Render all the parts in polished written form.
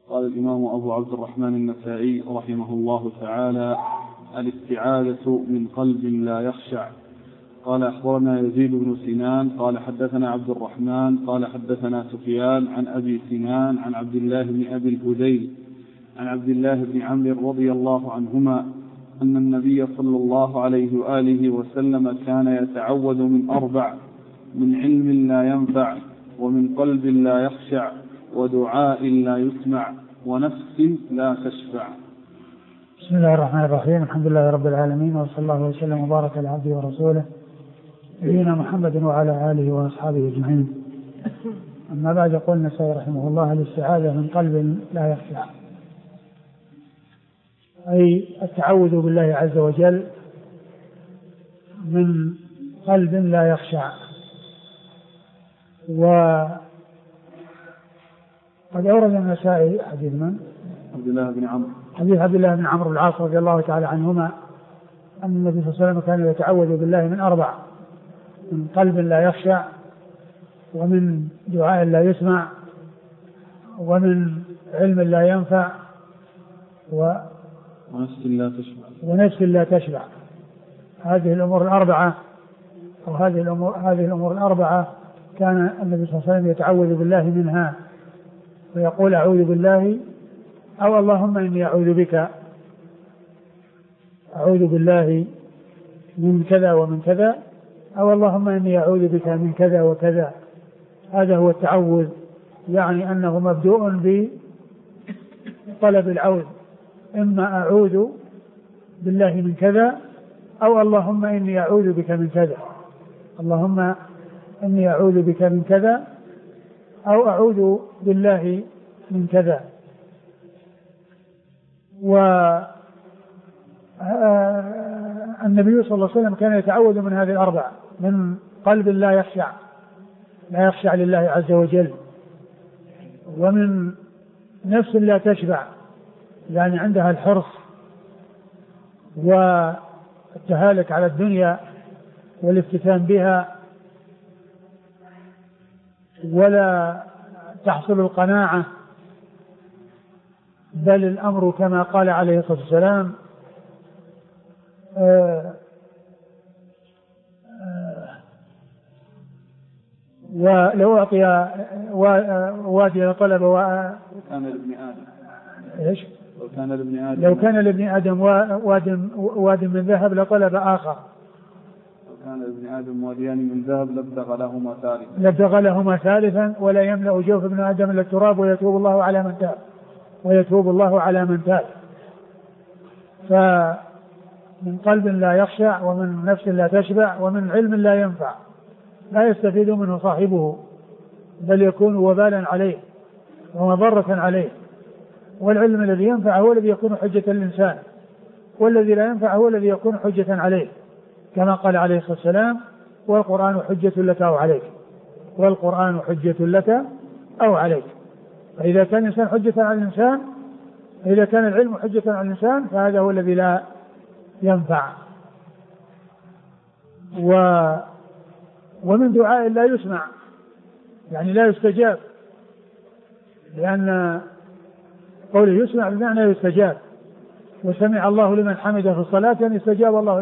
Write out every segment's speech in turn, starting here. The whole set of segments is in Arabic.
قال الإمام أبو عبد الرحمن النسائي رحمه الله تعالى: الاستعاذة من قلب لا يخشع. قال أخبرنا يزيد بن سنان قال حدثنا عبد الرحمن قال حدثنا سفيان عن أبي سنان عن عبد الله بن أبي الهذيل عن عبد الله بن عمرو رضي الله عنهما أن النبي صلى الله عليه وآله وسلم كان يتعوذ من 4: من علم لا ينفع، ومن قلب لا يخشع، ودعاء لا يسمع، ونفس لا تشفع. بسم الله الرحمن الرحيم. الحمد لله رب العالمين، وصلى الله وسلم وبارك على عبده ورسوله نبينا محمد وعلى آله وأصحابه أجمعين. أما بعد، يقول النسائي رحمه الله: الاستعاذة من قلب لا يخشع، أي التعوذ بالله عز وجل من قلب لا يخشع. وقد أورد النسائي حديث من؟ عبد الله بن عمرو، حديث عبد الله بن عمرو بن العاص رضي الله تعالى عنهما أن النبي صلى الله عليه وسلم كان يتعوذ بالله من 4: من قلب لا يخشع، ومن دعاء لا يسمع، ومن علم لا ينفع، ونفس لا تشبع. هذه الأمور الأربعة أو هذه الأمور الأربعة كان النبي صلى الله عليه وسلم يتعوذ بالله منها، ويقول: أعوذ بالله، أو اللهم إني أعوذ بك، أعوذ بالله من كذا ومن كذا، أو اللهم إني أعوذ بك من كذا وكذا. هذا هو التعوذ، يعني أنه مبدوء بطلب العوذ، إما أعوذ بالله من كذا، أو اللهم إني أعوذ بك من كذا، اللهم إني أعوذ بك من كذا، أو أعوذ بالله من كذا. والنبي صلى الله عليه وسلم كان يتعوذ من هذه ال4: من قلب لا يخشع لله عز وجل، ومن نفس لا تشبع، يعني عندها الحرص والتهالك على الدنيا والافتتان بها، ولا تحصل القناعة، بل الأمر كما قال عليه الصلاة والسلام: ولو أعطي وادي لطلب لو كان لابن آدم واد من ذهب لطلب آخر، لو كان لابن آدم واديان من ذهب لابتغى لهما ثالثا، ولا يملأ جوف ابن آدم إلا التراب، ويتوب الله على من تاب. فمن قلب لا يخشع، ومن نفس لا تشبع، ومن علم لا ينفع، لا يستفيد منه صاحبه، بل يكون وبالا عليه ومضرة عليه. والعلم الذي ينفع هو الذي يكون حجة للإنسان، والذي لا ينفع هو الذي يكون حجة عليه، كما قال عليه الصلاة والسلام: والقرآن حجة لك أو عليك، والقرآن حجة لك أو عليك. فإذا كان الإنسان حجة على الإنسان، إذا كان العلم حجة على الإنسان، فهذا هو الذي لا ينفع. ومن دعاء لا يسمع، يعني لا يستجاب، لأن قوله يسمع بمعنى يستجاب. وسمع الله لمن حمده في الصلاة، يعني استجاب الله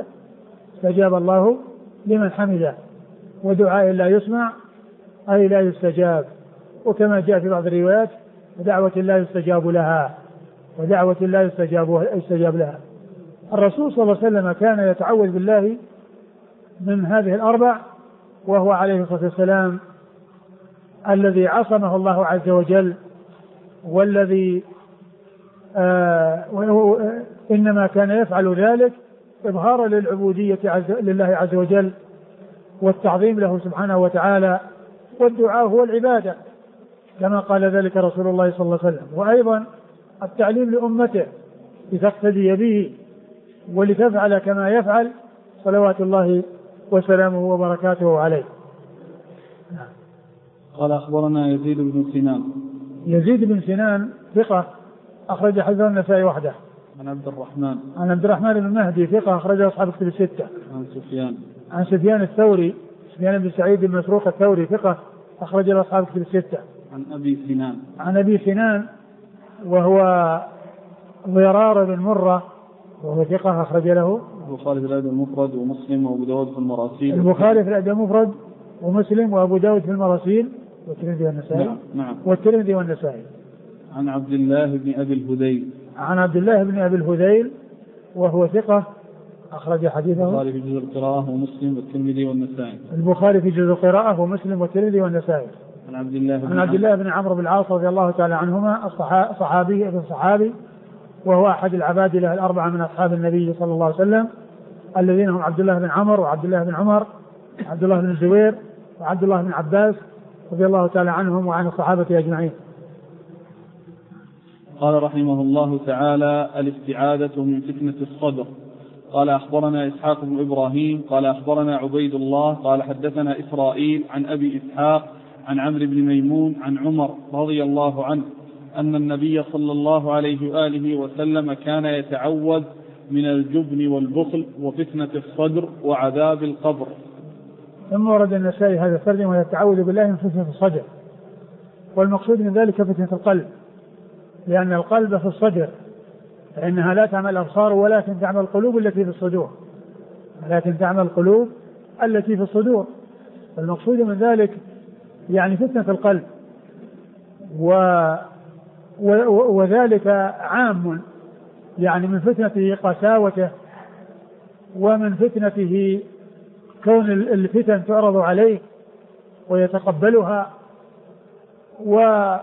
لمن حمده. ودعاء لا يسمع أي لا يستجاب. وكما جاء في بعض الروايات: ودعوة لا يستجاب لها. الرسول صلى الله عليه وسلم كان يتعوذ بالله من هذه ال4، وهو عليه الصلاة والسلام الذي عصمه الله عز وجل، والذي إنما كان يفعل ذلك إظهارا للعبودية لله عز وجل، والتعظيم له سبحانه وتعالى، والدعاء هو العبادة، كما قال ذلك رسول الله صلى الله عليه وسلم. وأيضا التعليم لأمته لتقتدي به ولتفعل كما يفعل، صلوات الله وسلامه وبركاته عليه. قال أخبرنا يزيد بن سنان ثقة أخرج حديث النسائي وحده. عن عبد الرحمن بن مهدي ثقة أخرج أصحاب الكتب الستة. عن سفيان الثوري، سفيان بن سعيد بن مسروق الثوري ثقة أخرج أصحاب الكتب الستة. عن أبي سنان وهو ضرار بن مرة وهو ثقة أخرج له البخاري في الأدب المفرد ومسلم وأبو داود في المراسيل. البخاري في الأدب المفرد ومسلم وأبو داود في المراسيل والترمذي والنسائي. نعم. والترمذي والنسائي. عن عبد الله بن أبي الهذيل. عن عبد الله بن أبي الهذيل وهو ثقة أخرج حديثه البخاري في جزء القراءة ومسلم والترمذي والنسائي. البخاري في جزء القراءة ومسلم والترمذي والنسائي. عن عبد الله بن عمرو بن العاص رضي الله تعالى عنهما الصحابي ابن صحابي وهو أحد العبادلة الأربعة من أصحاب النبي صلى الله عليه وسلم الذين هم عبد الله بن عمرو وعبد الله بن عمر وعبد الله بن الزبير وعبد الله بن عباس رضي الله تعالى عنهم وعن الصحابة أجمعين. قال رحمه الله تعالى: الاستعاذة من فتنة الصدر. قال أخبرنا إسحاق بن إبراهيم قال أخبرنا عبيد الله قال حدثنا إسرائيل عن أبي إسحاق عن عمرو بن ميمون عن عمر رضي الله عنه أن النبي صلى الله عليه وآله وسلم كان يتعوذ من الجبن والبخل وفتنة الصدر وعذاب القبر. ثم ورد النسائي هذا الترجمة ويتعوذ بالله من فتنة الصدر، والمقصود من ذلك فتنة القلب، لأن القلب في الصدر فإنها لا تعمل الأبصار ولكن تعمل القلوب التي في الصدور، المقصود من ذلك يعني فتنة القلب، وذلك عام، يعني من فتنته قساوته، ومن فتنته كون الفتن تعرض عليه ويتقبلها، وكل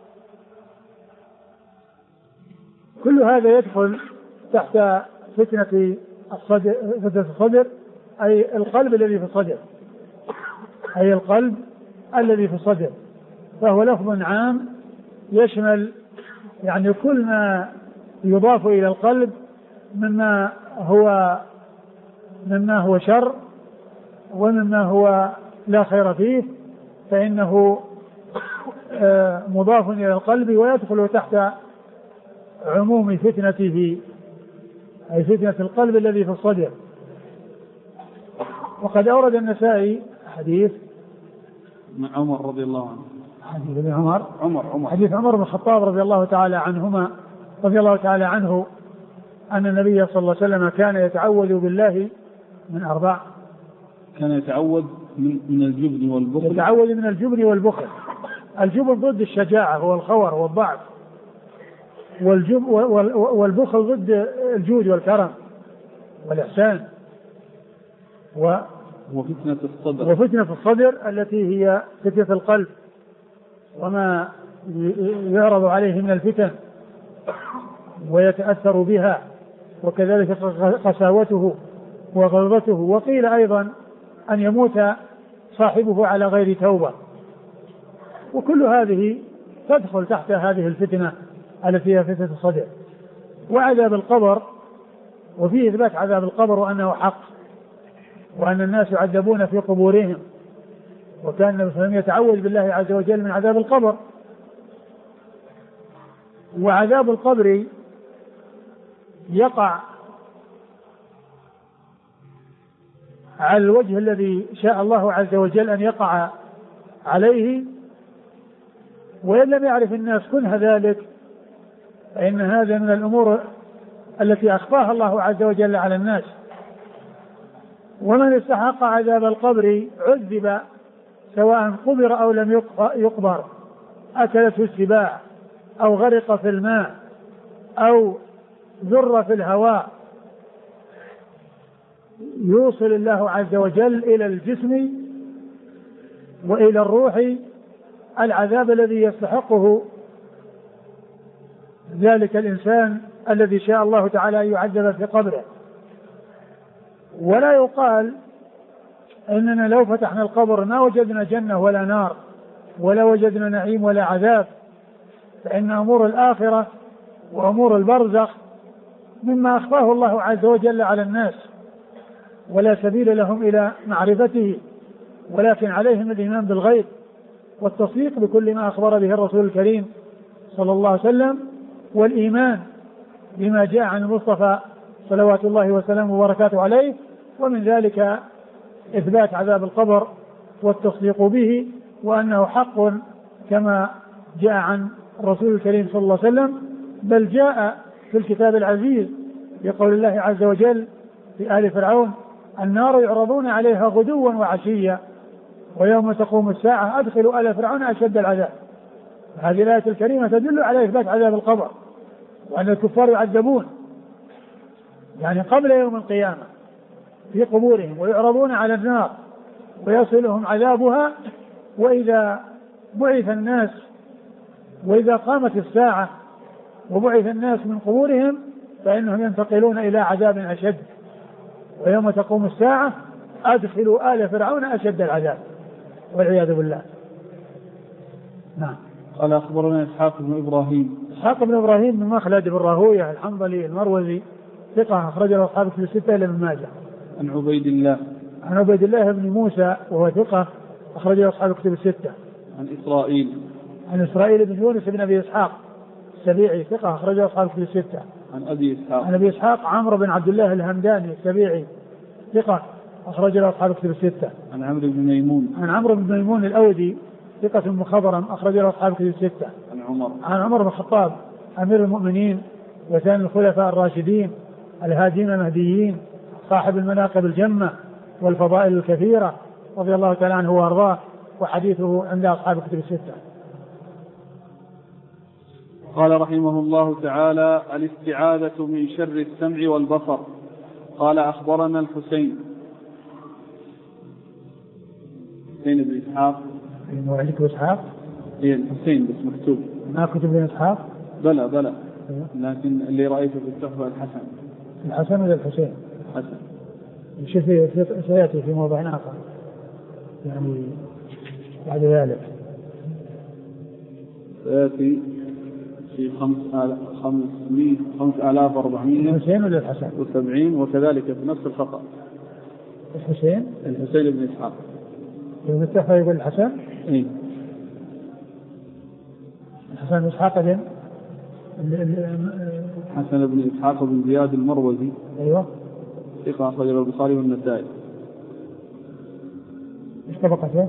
هذا يدخل تحت فتنة الصدر، أي القلب الذي في الصدر، فهو لفظ عام يشمل يعني كل ما يضاف إلى القلب مما هو شر ومما هو لا خير فيه، فإنه مضاف إلى القلب ويدخل تحت عموم فتنته، أي فتنة القلب الذي في الصدر. وقد أورد النسائي حديث عمر رضي الله عنه، حديث عمر بن الخطاب رضي الله تعالى عنه أن النبي صلى الله عليه وسلم كان يتعوذ بالله من أربع. كان يتعوذ من الجبن والبخل. يتعوذ من الجبن والبخل. الجبن ضد الشجاعة هو الخور والضعف، والبخل ضد الجود والكرم والإحسان. وفتنة الصدر التي هي فتنة القلب وما يعرض عليه من الفتن ويتأثر بها، وكذلك قساوته وغلظته، وقيل أيضا أن يموت صاحبه على غير توبة. وكل هذه تدخل تحت هذه الفتنة التي هي فتنة الصدر. وعذاب القبر، وفيه إثبات عذاب القبر وأنه حق، وأن الناس يعذبون في قبورهم، وكان النبي صلى الله عليه وسلم يتعوذ بالله عز وجل من عذاب القبر. وعذاب القبر يقع على الوجه الذي شاء الله عز وجل أن يقع عليه، وإن لم يعرف الناس كنه ذلك فإن هذا من الأمور التي أخفاها الله عز وجل على الناس. ومن استحق عذاب القبر عذب سواء قبر أو لم يقبر، أكلته السباع أو غرق في الماء أو ذر في الهواء، يوصل الله عز وجل إلى الجسم وإلى الروح العذاب الذي يستحقه ذلك الإنسان الذي شاء الله تعالى أن يعذب في قبره. ولا يقال إننا لو فتحنا القبر ما وجدنا جنة ولا نار ولا وجدنا نعيم ولا عذاب، فإن أمور الآخرة وأمور البرزخ مما أخفاه الله عز وجل على الناس، ولا سبيل لهم إلى معرفته، ولكن عليهم الإيمان بالغيب والتصديق بكل ما أخبر به الرسول الكريم صلى الله عليه وسلم، والإيمان بما جاء عن المصطفى صلوات الله وسلامه وبركاته عليه، ومن ذلك إثبات عذاب القبر والتصديق به وأنه حق كما جاء عن الرسول الكريم صلى الله عليه وسلم، بل جاء في الكتاب العزيز بقول الله عز وجل في آل فرعون: النار يعرضون عليها غدوا وعشيا ويوم تقوم الساعة أدخلوا آل فرعون أشد العذاب. هذه الآية الكريمة تدل على إثبات عذاب القبر، وأن الكفار يعذبون يعني قبل يوم القيامة في قبورهم، ويعرضون على النار ويصلهم عذابها. وإذا بعث الناس، وإذا قامت الساعة وبعث الناس من قبورهم فإنهم ينتقلون إلى عذاب أشد. ويوم تقوم الساعة أدخلوا آل فرعون أشد العذاب والعياذ بالله. نعم. قال أخبرنا إسحاق بن إبراهيم. إسحاق بن إبراهيم بن مخلد بن راهويه الحنظلي المروزي ثقة أخرج له أصحاب الكتب الستة إلا ابن ماجه. عن عبيد الله. عن عبيد الله بن موسى وهو ثقة أخرج له أصحاب الكتب الستة. عن إسرائيل. عن إسرائيل بن يونس بن أبي إسحاق السبيعي ثقة أخرج له أصحاب الكتب الستة. عن أبي إسحاق. عن أبي إسحاق عمرو بن عبد الله الهمداني السبيعي ثقة أخرج له أصحاب الكتب الستة. عن عمرو بن ميمون. عن عمرو بن ميمون الأودي ثقة مخضرم أخرج له أصحاب الكتب الستة. عن عمر. عن عمر بن الخطاب أمير المؤمنين وثاني الخلفاء الراشدين الهادين المهديين صاحب المناقب الجمة والفضائل الكثيرة رضي الله تعالى عنه وأرضاه، وحديثه عند أصحاب الكتب الستة. قال رحمه الله تعالى: الاستعاذة من شر السمع والبصر. قال أخبرنا الحسين بن إسحاق. وعندك إسحاق؟ إيه الحسين بس مكتوب. ما كتب بن إسحاق؟ بلى لكن اللي رأيته في التحفة الحسن. الحسن ولا الحسين؟ حسن. سيأتي في موضع آخر يعني بعد ذلك. سيأتي في 5470 الحسين ولا الحسن؟ وكذلك في نفس الخطأ. الحسين بن إسحاق. في التحفة يقول الحسن؟ إيه. الحسن بن إسحاق حسن بن إسحاق بن زياد المروزي. أيوة. ثقة أخرجه البخاري والنسائي. إيش طبقته؟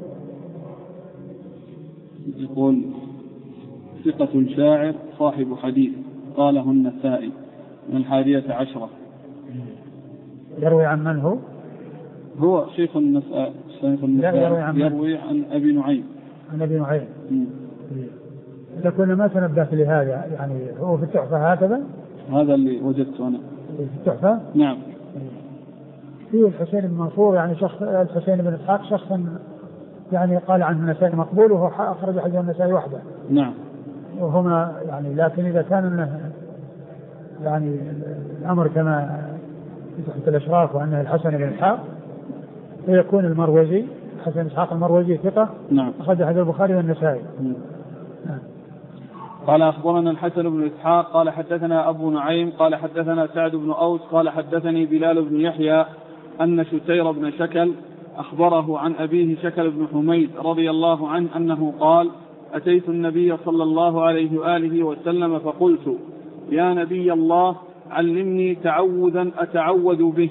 يقول ثقة شاعر صاحب حديث قاله النسائي من 11. يروي عن من هو؟ هو شيخ النسائي. يروي عن أبي نعيم. عن أبي نعيم. إذا كنا ما تنبهت لهذا يعني هو في التحفة هكذا؟ هذا اللي وجدته أنا في التحفة؟ نعم. فيه الحسين بن منصور يعني شخص الحسين بن إسحاق شخصا يعني قال عنه النسائي مقبول وهو أخرج حديث النسائي وحده. نعم. وهما يعني لكن إذا كان يعني الأمر كما في تحت الأشراف وأنه الحسن بن إسحاق فيكون المروزي الحسن بن إسحاق المروزي ثقة. نعم. أخرج حديث البخاري والنسائي. نعم. قال أخبرنا الحسن بن إسحاق قال حدثنا أبو نعيم قال حدثنا سعد بن أوس قال حدثني بلال بن يحيى أن شتير بن شكل أخبره عن أبيه شكل بن حميد رضي الله عنه أنه قال: أتيت النبي صلى الله عليه وآله وسلم فقلت: يا نبي الله علمني تعوذا أتعوذ به،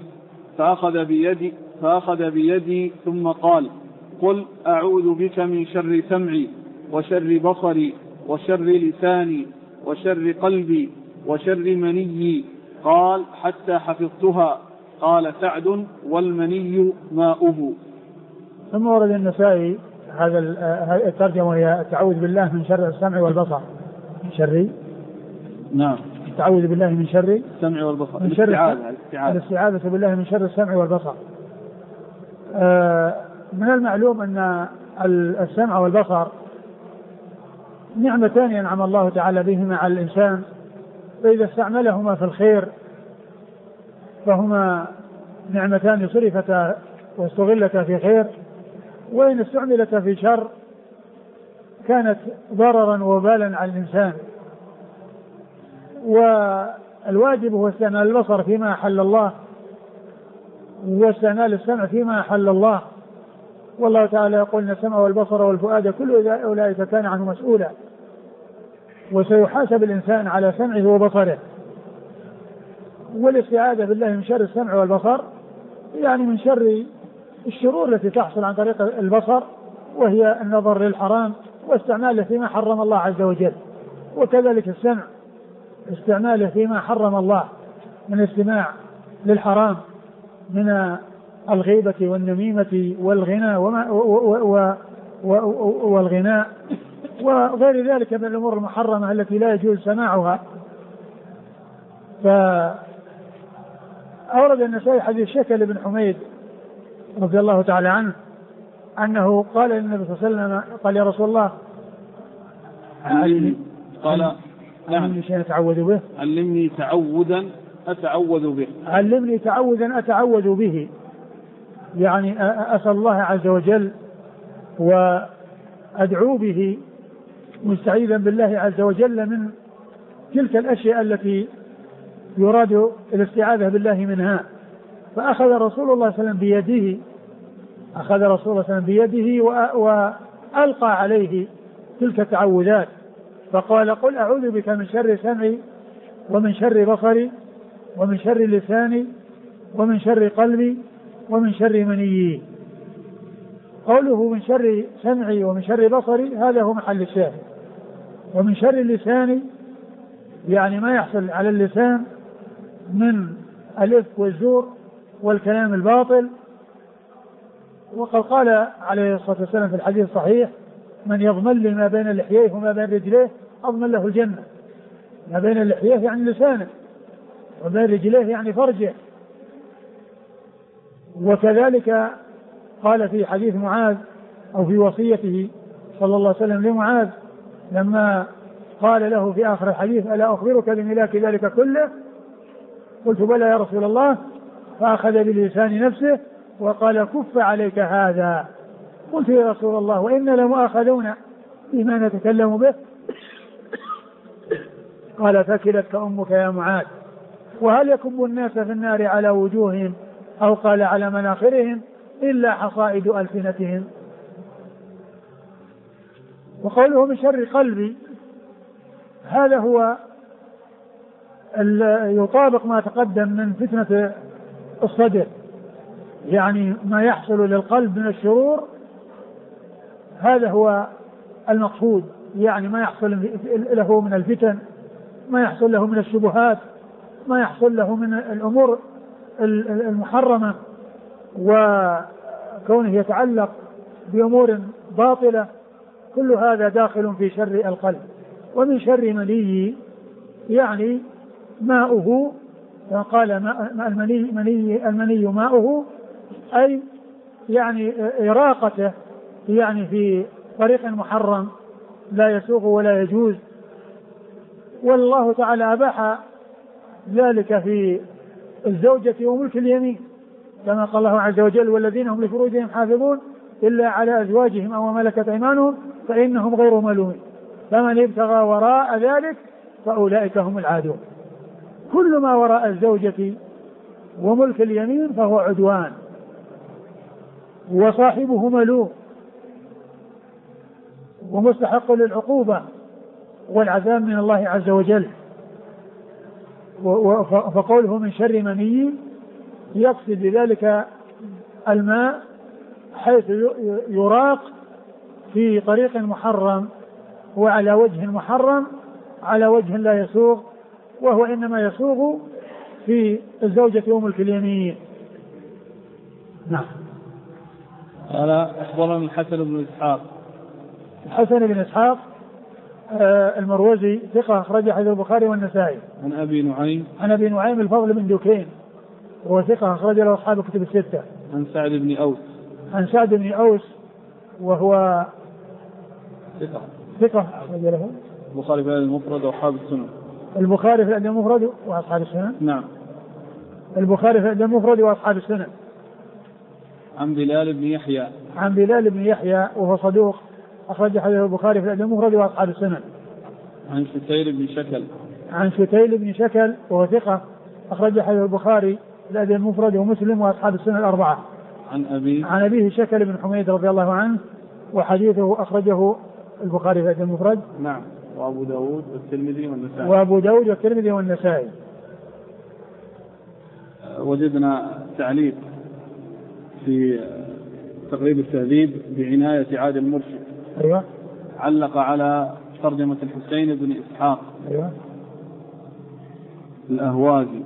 فأخذ بيدي ثم قال: قل أعوذ بك من شر سمعي وشر بصري وشر لساني وشر قلبي وشر مني. قال: حتى حفظتها. قال سعد: والمني ماؤه. ثم ورد النسائي هذا الترجمة وهي التعوذ بالله من شر السمع والبصر. من شر نعم. التعوذ بالله من شر السمع والبصر. من شر الاستعاذة بالله من شر السمع والبصر. من المعلوم أن السمع والبصر نعمتان ينعم الله تعالى بهما على الإنسان، فإذا استعملهما في الخير فهما نعمتان صرفتا واستغلتا في خير، وإن استعملتا في شر كانت ضررا وبالا على الإنسان. والواجب هو استعمال البصر فيما أحل الله واستعمال السمع فيما أحل الله، والله تعالى يقول: إن السمع والبصر والفؤاد كل أولئك كان عنه مسؤولا. وسيحاسب الإنسان على سمعه وبصره. والاستعاذة بالله من شر السمع والبصر يعني من شر الشرور التي تحصل عن طريق البصر، وهي النظر للحرام واستعماله فيما حرم الله عز وجل. وكذلك السمع استعماله فيما حرم الله من الاستماع للحرام من الغيبة والنميمة والغناء والغناء وغير ذلك من الأمور المحرمة التي لا يجوز سماعها. فأورد النسائي حديث شكل بن حميد رضي الله تعالى عنه أنه قال للنبي صلى الله عليه وسلم قال يا رسول الله علمني شيئا أتعوذ به. علمني تعوذا أتعوذ به. علمني تعوذا أتعوذ به، يعني أسأل الله عز وجل وأدعو به مستعيذا بالله عز وجل من تلك الأشياء التي يراد الاستعاذة بالله منها. فأخذ رسول الله صلى الله عليه وسلم بيده وألقى عليه تلك التعوذات فقال قل أعوذ بك من شر سمعي ومن شر بصري ومن شر لساني ومن شر قلبي ومن شر منيي. قوله من شر سمعي ومن شر بصري هذا هو محل الشاهد. ومن شر لساني يعني ما يحصل على اللسان من الإفك والزور والكلام الباطل. وقد قال عليه الصلاة والسلام في الحديث الصحيح من يضمن لي ما بين لحييه وما بين رجليه أضمن له الجنة. ما بين لحييه يعني لسانه وبين رجليه يعني فرجه. وكذلك قال في حديث معاذ أو في وصيته صلى الله عليه وسلم لمعاذ لما قال له في آخر الحديث ألا أخبرك بملاك ذلك كله؟ قلت بلى يا رسول الله. فأخذ بلسان نفسه وقال كف عليك هذا. قلت يا رسول الله وإن لمؤاخذون بما نتكلم به؟ قال ثكلتك أمك يا معاذ. وهل يكب الناس في النار على وجوههم أو قال على مناخرهم إلا حصائد ألسنتهم. وقوله من شر قلبي هذا هو يطابق ما تقدم من فتنة الصدر، يعني ما يحصل للقلب من الشرور هذا هو المقصود، يعني ما يحصل له من الفتن، ما يحصل له من الشبهات، ما يحصل له من الأمور المحرمة وكونه يتعلق بأمور باطلة، كل هذا داخل في شر القلب. ومن شر مني يعني ماؤه، قال المني ماؤه أي يعني إراقته يعني في طريق محرم لا يسوغ ولا يجوز. والله تعالى أباح ذلك في الزوجة وملك اليمين كما قال الله عز وجل والذين هم لفروجهم حافظون إلا على أزواجهم أو ملكت أيمانهم فإنهم غير ملومين فمن ابتغى وراء ذلك فأولئك هم العادون. كل ما وراء الزوجة وملك اليمين فهو عدوان وصاحبه ملوم ومستحق للعقوبة والعذاب من الله عز وجل. فقوله من شر مني يقصد بذلك الماء حيث يراق في طريق محرم وعلى وجه محرم على وجه لا يسوغ، وهو إنما يسوغ في الزوجة وملك اليمين. نعم. قال أخبرنا الحسن بن إسحاق. الحسن بن إسحاق المروزي ثقة أخرج حديث البخاري والنسائي. عن أبي نعيم الفضل بن دكين وهو ثقة أخرج له أصحاب الكتب الستة. عن سعد بن أوس وهو ثقة أخرج له البخاري في المفرد وأصحاب السنن. البخاري في المفرد وأصحاب السنن. نعم. البخاري في المفرد وأصحاب السنن. عن بلال بن يحيى وهو صدوق أخرج حديث البخاري في المفرد وأصحاب السنن. عن شتيل بن شكل وهو ثقة أخرج حديث البخاري في المفرد ومسلم وأصحاب السنن الأربعة. عن أبيه شكل بن حميد رضي الله عنه وحديثه أخرجه البخاري في المفرد. نعم. وأبو داود والترمذي والنسائي. وجدنا تعليق في تقريب التهذيب بعناية عاد المرشد. أيوة. علق على ترجمة الحسين بن إسحاق أيوة. الأهوازي.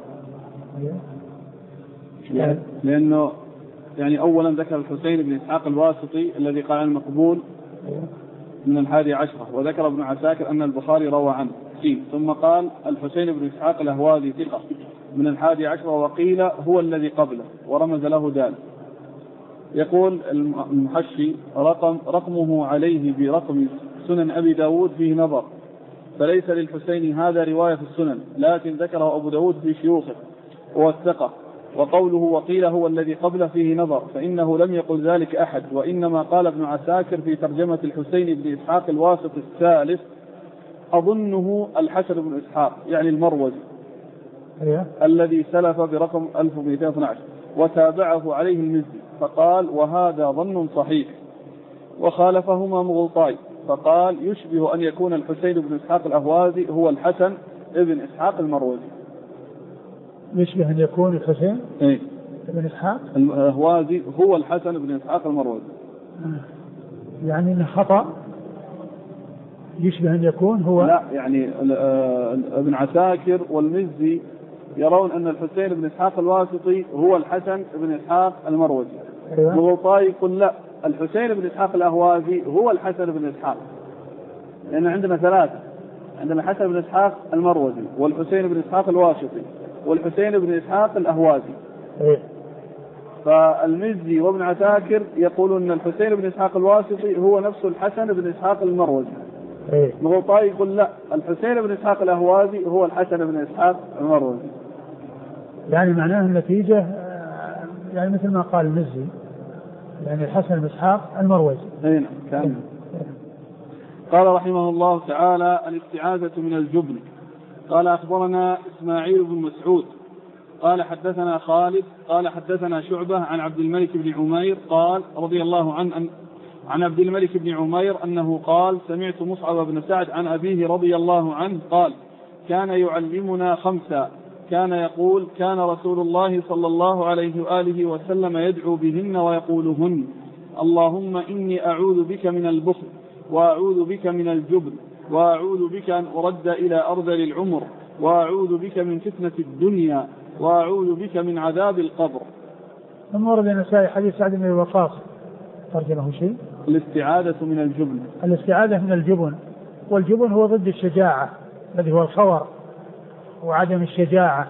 أيوة. لأنه يعني أولا ذكر الحسين بن إسحاق الواسطي الذي قال عن مقبول من 11، وذكر ابن عساكر أن البخاري روى عنه، ثم قال الحسين بن إسحاق الأهوازي ثقة من 11، وقيل هو الذي قبله ورمز له دال. يقول المحشي رقمه عليه برقم سنن أبي داود فيه نظر، فليس للحسين هذا رواية في السنن، لكن ذكره أبو داود في شيوخه ووثقه. وقوله وقيل هو الذي قبله فيه نظر، فإنه لم يقل ذلك أحد، وإنما قال ابن عساكر في ترجمة الحسين بن إسحاق الواسط الثالث أظنه الحسن بن إسحاق يعني المروزي الذي سلف برقم 1212، وتابعه عليه المزي فقال وهذا ظن صحيح. وخالفهما مغلطاي فقال يشبه أن يكون الحسين بن إسحاق الأهوازي هو الحسن ابن إسحاق المروزي. يشبه أن يكون الحسين بن إسحاق الأهوازي هو الحسن بن إسحاق المروزي. يعني إنه خطأ، يشبه أن يكون هو، لا يعني ابن عساكر والمزي يرون أن الحسين بن إسحاق الواسطي هو الحسن بن إسحاق المروزي. مغلطاي يقول لا، الحسين بن إسحاق الأهوازي هو الحسن بن إسحاق، لأن عندنا ثلاثة، عندنا الحسن بن إسحاق المروزي والحسين بن إسحاق الواسطي والحسين بن إسحاق الأهوازي. فالمزي وابن عساكر يقولون أن الحسين بن إسحاق الواسطي هو نفس الحسن بن إسحاق المروزي. مغلطاي يقول لا، الحسين بن إسحاق الأهوازي هو الحسن بن إسحاق المروزي. يعني معناه النتيجة يعني مثل ما قال المزي، يعني الحسن بن إسحاق المروزي. هنا كان. قال رحمه الله تعالى الاستعاذة من الجبن. قال أخبرنا إسماعيل بن مسعود قال حدثنا خالد قال حدثنا شعبة عن عبد الملك بن عمير قال رضي الله عنه عن عبد الملك بن عمير أنه قال سمعت مصعب بن سعد عن أبيه رضي الله عنه قال كان يعلمنا خمسا، كان يقول كان رسول الله صلى الله عليه وآله وسلم يدعو بهن ويقولهن اللهم إني أعوذ بك من البخل وأعوذ بك من الجبن وأعوذ بك أن أرد إلى أرذل العمر وأعوذ بك من فتنة الدنيا وأعوذ بك من عذاب القبر. ثم ورد النسائي حديث سعد بن وقاص ترجمه شيء الاستعاذة من الجبن. الاستعاذة من الجبن، والجبن هو ضد الشجاعة الذي هو الخور وعدم الشجاعة.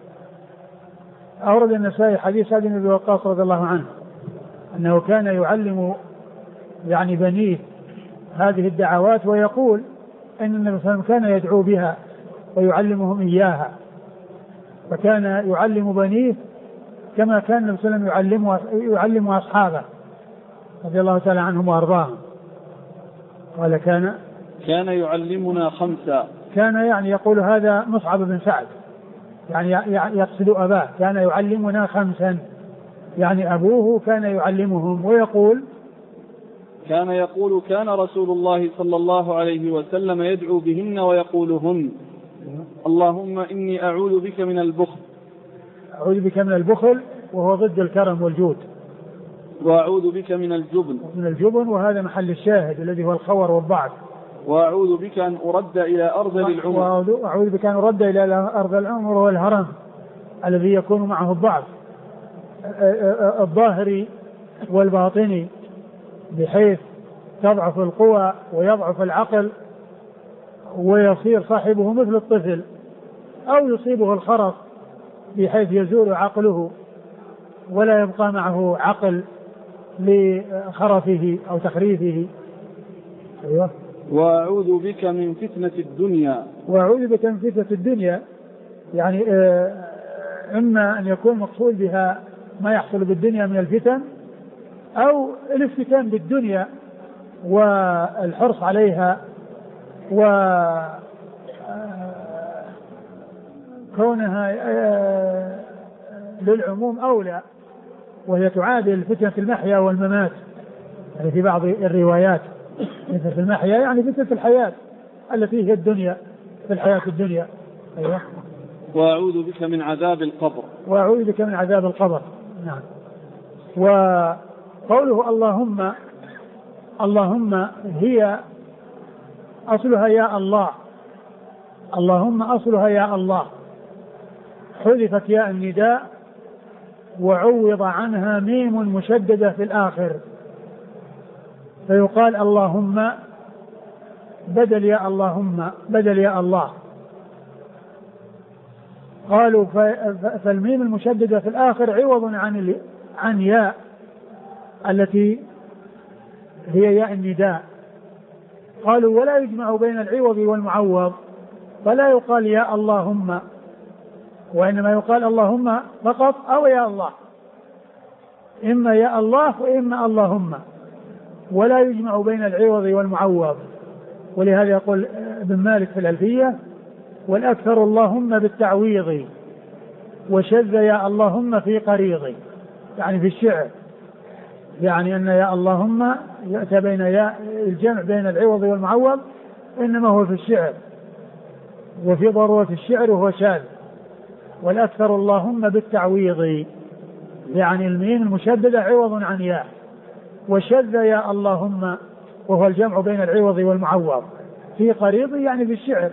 أورد النسائي حديث سعد بن وقاص رضي الله عنه أنه كان يعلم يعني بنيه هذه الدعوات، ويقول أن النبي صلى الله عليه وسلم كان يدعو بها ويعلمهم إياها، فكان يعلم بنيه كما كان النبي صلى الله عليه وسلم يعلم أصحابه رضي الله تعالى عنهم وأرضاهم. قال كان يعلمنا خمسا، كان يعني يقول هذا مصعب بن سعد يعني يقصد أباه، كان يعلمنا خمسا يعني أبوه كان يعلمهم، ويقول كان يقول كان رسول الله صلى الله عليه وسلم يدعو بهن ويقولهن اللهم إني أعوذ بك من البخل، أعوذ بك من البخل وهو ضد الكرم والجود، وأعوذ بك من الجبن وهذا محل الشاهد الذي هو الخور والضعف، وأعوذ بك أن أرد إلى أرذل العمر، وأعوذ بك أن أرد إلى أرذل العمر والهرم الذي يكون معه الضعف الظاهري والباطني، بحيث تضعف القوى ويضعف العقل ويصير صاحبه مثل الطفل، أو يصيبه الخرف بحيث يزول عقله ولا يبقى معه عقل لخرفه أو تخريفه. أيوة. وأعوذ بك من فتنة الدنيا، وأعوذ بك من فتنة الدنيا، يعني إما أن يكون مقصود بها ما يحصل بالدنيا من الفتن، أو الافتتان بالدنيا والحرص عليها وكونها للعموم أولى، وهي تعادل فتنة المحيا والممات يعني في بعض الروايات فتنة المحيا يعني فتنة الحياة التي هي الدنيا في الحياة الدنيا. أيوة. وأعوذ بك من عذاب القبر، وأعوذ بك من عذاب القبر. نعم. وقوله اللهم هي أصلها يا الله، اللهم أصلها يا الله، حذفت ياء النداء وعوض عنها ميم مشددة في الآخر، فيقال اللهم بدل يا اللهم بدل يا الله. قالوا فالميم المشددة في الآخر عوض عن ياء التي هي ياء النداء. قالوا ولا يجمع بين العوض والمعوض، فلا يقال يا اللهم، وإنما يقال اللهم فقط أو يا الله، إما يا الله وإما اللهم، ولا يجمع بين العوض والمعوض. ولهذا يقول ابن مالك في الألفية: والأكثر اللهم بالتعويض، وشذ يا اللهم في قريض، يعني في الشعر، يعني أن يا اللهم يأتى بين الجمع بين العوض والمعوض إنما هو في الشعر، وفي ضرورة الشعر وهو شاذ. والأكثر اللهم بالتعويض، يعني الميم المشددة عوض عن ياء، وشذ يا اللهم وهو الجمع بين العوض والمعوض في قريض، يعني في الشعر.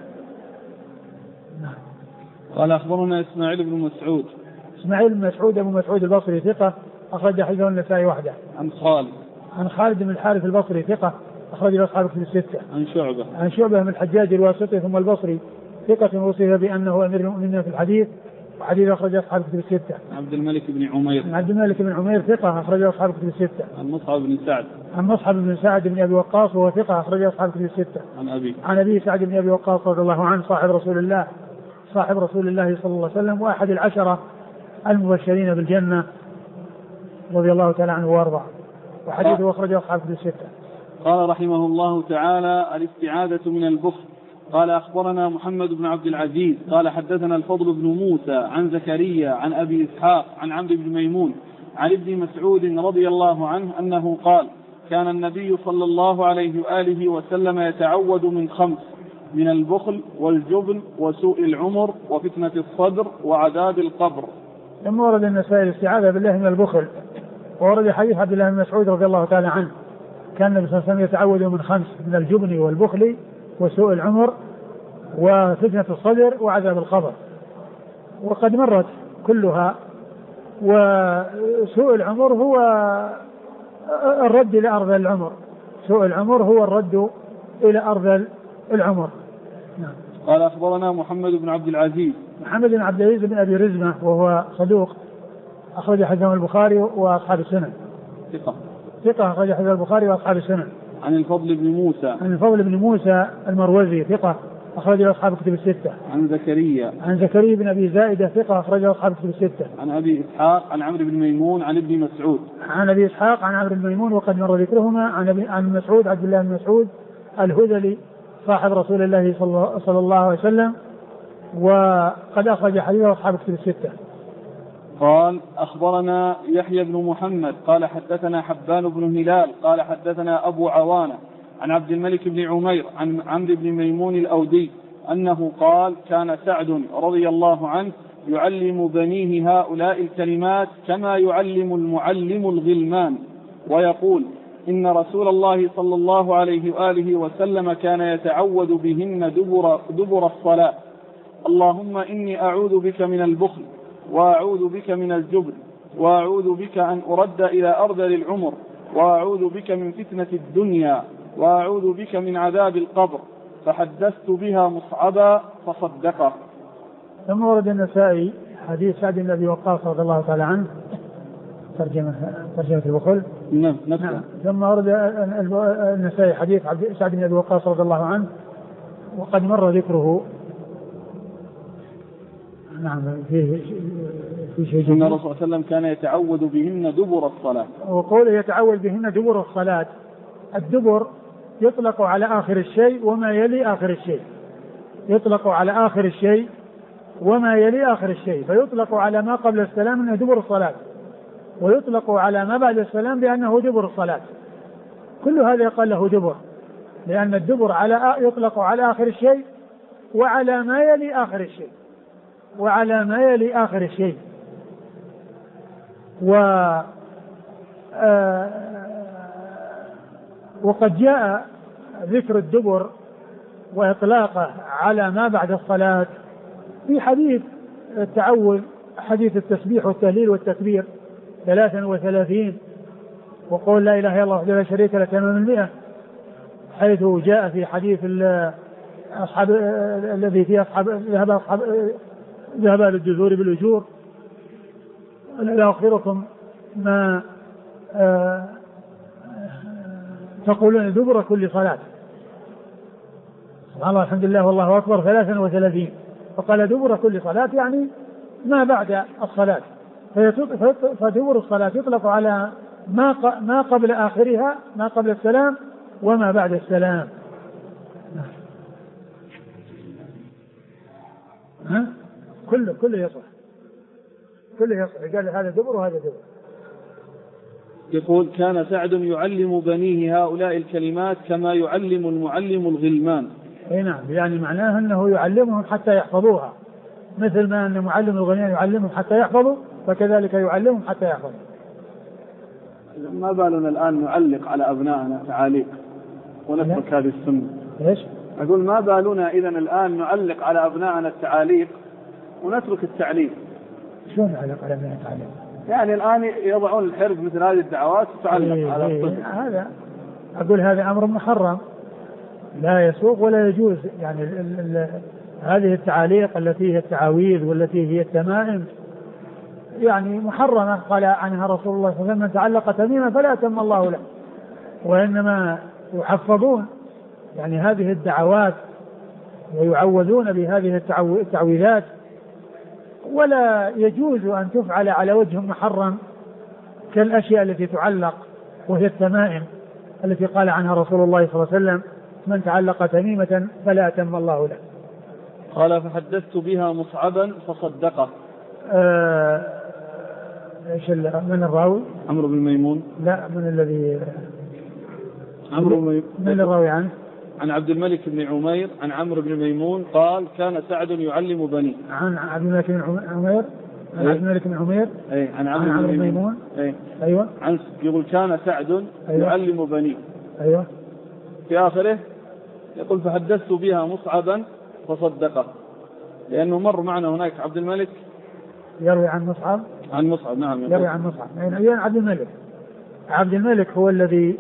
قال أخبرنا إسماعيل بن مسعود. إسماعيل بن مسعود أبو مسعود البصري ثقة، أخرج حديثه النسائي وحده. عن خالد بن الحارث البصري ثقة، أخرج له أصحاب الكتب الستة. عن شعبة من الحجاج الواسطي ثم البصري ثقة، وصف بأنه أمير المؤمنين في الحديث، وحديث أخرج أصحاب الكتب الستة. عبد الملك بن عمير ثقة، أخرج أصحاب الكتب الستة. عن مصعب بن سعد بن أبي وقاص وهو ثقة، أخرج أصحاب الكتب الستة. عن أبي سعد بن أبي وقاص رضي الله عنه صاحب رسول الله صلى الله عليه وسلم، وأحد العشرة المبشرين بالجنة رضي الله تعالى عنه وارضاه، وحديثه أخرجه أصحاب الكتب الستة. قال رحمه الله تعالى: الاستعاذة من البخل. قال أخبرنا محمد بن عبد العزيز قال حدثنا الفضل بن موسى عن زكريا عن أبي إسحاق عن عمرو بن ميمون عن ابن مسعود رضي الله عنه أنه قال: كان النبي صلى الله عليه وآله وسلم يتعوذ من 5: من البخل والجبن وسوء العمر وفتنة الصدر وعذاب القبر. ثم ورد النسائي الاستعاذة بالله من البخل، وورد حديث عبد الله بن مسعود رضي الله تعالى عنه: كان النبي صلى الله عليه وسلم يتعوذ من 5: من الجبن والبخل وسوء العمر وفتنة الصدر وعذاب القبر. وقد مرت كلها. وسوء العمر هو الرد إلى أرذل العمر، سوء العمر هو الرد إلى أرذل العمر. نعم. قال أخبرنا محمد بن عبد العزيز بن أبي رزمة وهو صدوق، أخرج حديثه البخاري وأصحاب السنن. ثقة أخرج حديث البخاري وأصحاب السنن. عن الفضل بن موسى المروزي ثقة، أخرج له أصحاب الكتب الستة. عن زكريا بن أبي زائدة ثقة، أخرج له أصحاب الكتب الستة. عن أبي إسحاق عن عمرو بن ميمون عن ابن مسعود. عن أبي إسحاق عن عمرو بن ميمون وقد مر ذكرهما. عن مسعود عبد الله بن مسعود الهذلي صاحب رسول الله صلى الله عليه وسلم، وقد أخرج حديثه أصحاب الكتب الستة. قال أخبرنا يحيى بن محمد قال حدثنا حبان بن هلال قال حدثنا أبو عوانة عن عبد الملك بن عمير عن عمرو بن ميمون الأودي أنه قال: كان سعد رضي الله عنه يعلم بنيه هؤلاء الكلمات كما يعلم المعلم الغلمان، ويقول: إن رسول الله صلى الله عليه وآله وسلم كان يتعوذ بهن دبر الصلاة: اللهم إني أعوذ بك من البخل، وأعوذ بك من الجبن، وأعوذ بك أن أرد إلى أرذل العمر، وأعوذ بك من فتنة الدنيا، وأعوذ بك من عذاب القبر. فحدثت بها مصعبا فصدقه. ثم ورد النسائي حديث سعد بن أبي وقاص رضي الله تعالى عنه، ترجمة البخل. نعم. ثم ورد النسائي حديث سعد بن أبي وقاص رضي الله عنه وقد مر ذكره. نعم. في شيء. إن الرسول صلى الله عليه وسلم كان يتعوذ بهن دبر الصلاة. وقوله يتعوذ بهن دبر الصلاة، الدبر يطلق على آخر الشيء وما يلي آخر الشيء، يطلق على آخر الشيء وما يلي آخر الشيء، فيطلق على ما قبل السلام أنه دبر الصلاة، ويطلق على ما بعد السلام بأنه دبر الصلاة. كل هذا يقال له دبر، لأن الدبر يطلق على آخر الشيء وعلى ما يلي آخر الشيء، وقد جاء ذكر الدبر وإطلاقه على ما بعد الصلاة في حديث التعوذ، حديث التسبيح والتهليل والتكبير 33، وقول لا إله إلا الله وحده لا شريك له تمام 100، حيث جاء في حديث أصحاب الذي فيه ذهب للجذور بالأجور، لا أخبركم ما تقولون دبر كل صلاة، سبحان الله الحمد لله والله أكبر 33، فقال دبر كل صلاة يعني ما بعد الصلاة، فدبر الصلاة يطلق على ما قبل آخرها، ما قبل السلام وما بعد السلام. كله يصح، كله يصح، قال هذا دبر وهذا دبر. يقول كان سعد يعلم بنيه هؤلاء الكلمات كما يعلم المعلم الغلمان. اي نعم، يعني معناه انه يعلمهم حتى يحفظوها، مثل ما ان معلم الغنيان يعلمهم حتى يحفظوا، فكذلك يعلمهم حتى يحفظوا. ما بالنا الآن نعلق على أبنائنا تعاليق ونترك هذه السنة؟ ايش؟ أقول ما بالنا إذن الآن نعلق على أبنائنا التعاليق ونترك التعليم؟ شلون نعلق على أبنائنا التعليق؟ يعني الآن يضعون الحرز مثل هذه الدعوات تعلق على الطفل. هذا أقول هذا أمر محرم لا يسوق ولا يجوز، يعني هذه التعاليق التي هي التعاويذ والتي هي التمائم يعني محرمة، قال عنها رسول الله صلى الله عليه وسلم من تعلق تميمة فلا أتم الله له، وإنما يحفظون يعني هذه الدعوات ويعوذون بهذه التعويذات، ولا يجوز أن تفعل على وجه محرم كالأشياء التي تعلق وهي التمائم التي قال عنها رسول الله صلى الله عليه وسلم من تعلق تميمة فلا أتم الله له. قال فحدثت بها مصعبا فصدقه. ايش من الراوي؟ عمرو بن ميمون. لا، من الذي عمرو من الراوي عنه؟ عن عبد الملك بن عمير عن عمرو بن ميمون قال كان سعد يعلم بني. عن عبد الملك بن عمير عن عبد الملك بن عمير عن عمرو بن ميمون. ايوه يقول كان سعد يعلم بني. ايوه. في آخره يقول فحدثت بها مصعبا فصدقه، لأنه مر معنا هناك عبد الملك يروي عن مصعب. عن مصعب نعم يروي عن مصعب يعني عبد الملك هو الذي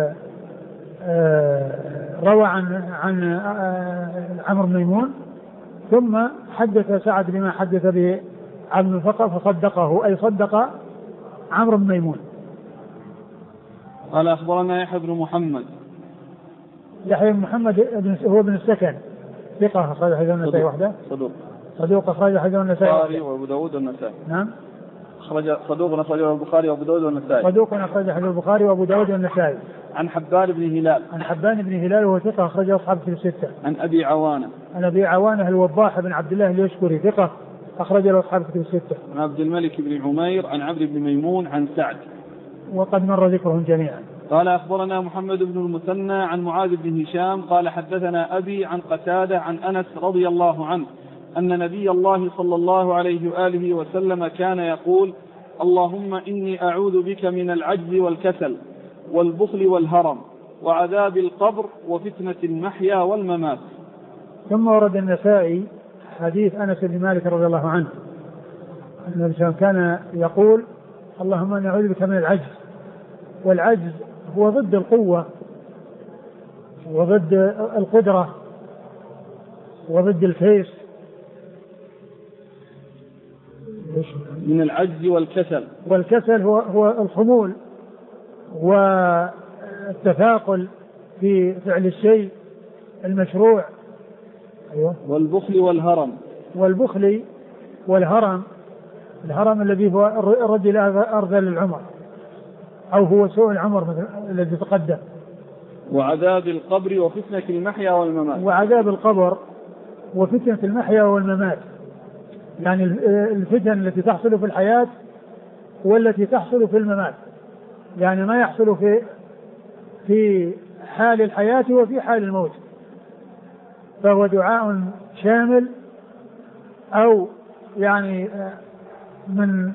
روى عن عمرو بن ميمون، ثم حدث سعد بما حدث به عبد الفقر فصدقه، أي صدق عمرو بن ميمون. قال أخبرنا يحيى بن محمد. يحيى بن محمد هو ابن السكن، ثقة أخرج حديث النسائي وحده. صدوق أخرج حديث النسائي. البخاري وأبو داود والنسائي. نعم. صدوق أخرجه البخاري وأبو داود والنسائي. صدوق أخرج حديث البخاري وأبو داود والنسائي. عن حبان بن هلال. عن حبان بن هلال وهو ثقة أخرجه أصحاب في الستة. عن أبي عوانة. عن أبي عوانة الوضاح بن عبد الله اليشكري ثقة أخرج له أصحاب في الستة. عن عبد الملك بن عمير عن عمرو بن ميمون عن سعد، وقد مر ذكرهم جميعا. قال أخبرنا محمد بن المثنى عن معاذ بن هشام قال حدثنا أبي عن قتادة عن أنس رضي الله عنه أن نبي الله صلى الله عليه وآله وسلم كان يقول اللهم إني أعوذ بك من العجز والكسل والبخل والهرم وعذاب القبر وفتنة المحيا والممات. ثم ورد النسائي حديث أنس بن مالك رضي الله عنه أن النبي كان يقول اللهم إني أعوذ بك من العجز، والعجز هو ضد القوة وضد القدرة وضد الكيس. من العجز والكسل. والكسل هو الخمول والتثاقل في فعل الشيء المشروع. أيوة. والبخل والهرم. والبخل والهرم، الهرم الذي هو الرد إلى أرذل العمر أو هو سوء العمر الذي تقدم. وعذاب القبر وفتنة المحيا والممات. وعذاب القبر وفتنة المحيا والممات، يعني الفتن التي تحصل في الحياة والتي تحصل في الممات، يعني ما يحصل في حال الحياة وفي حال الموت، فهو دعاء شامل أو يعني من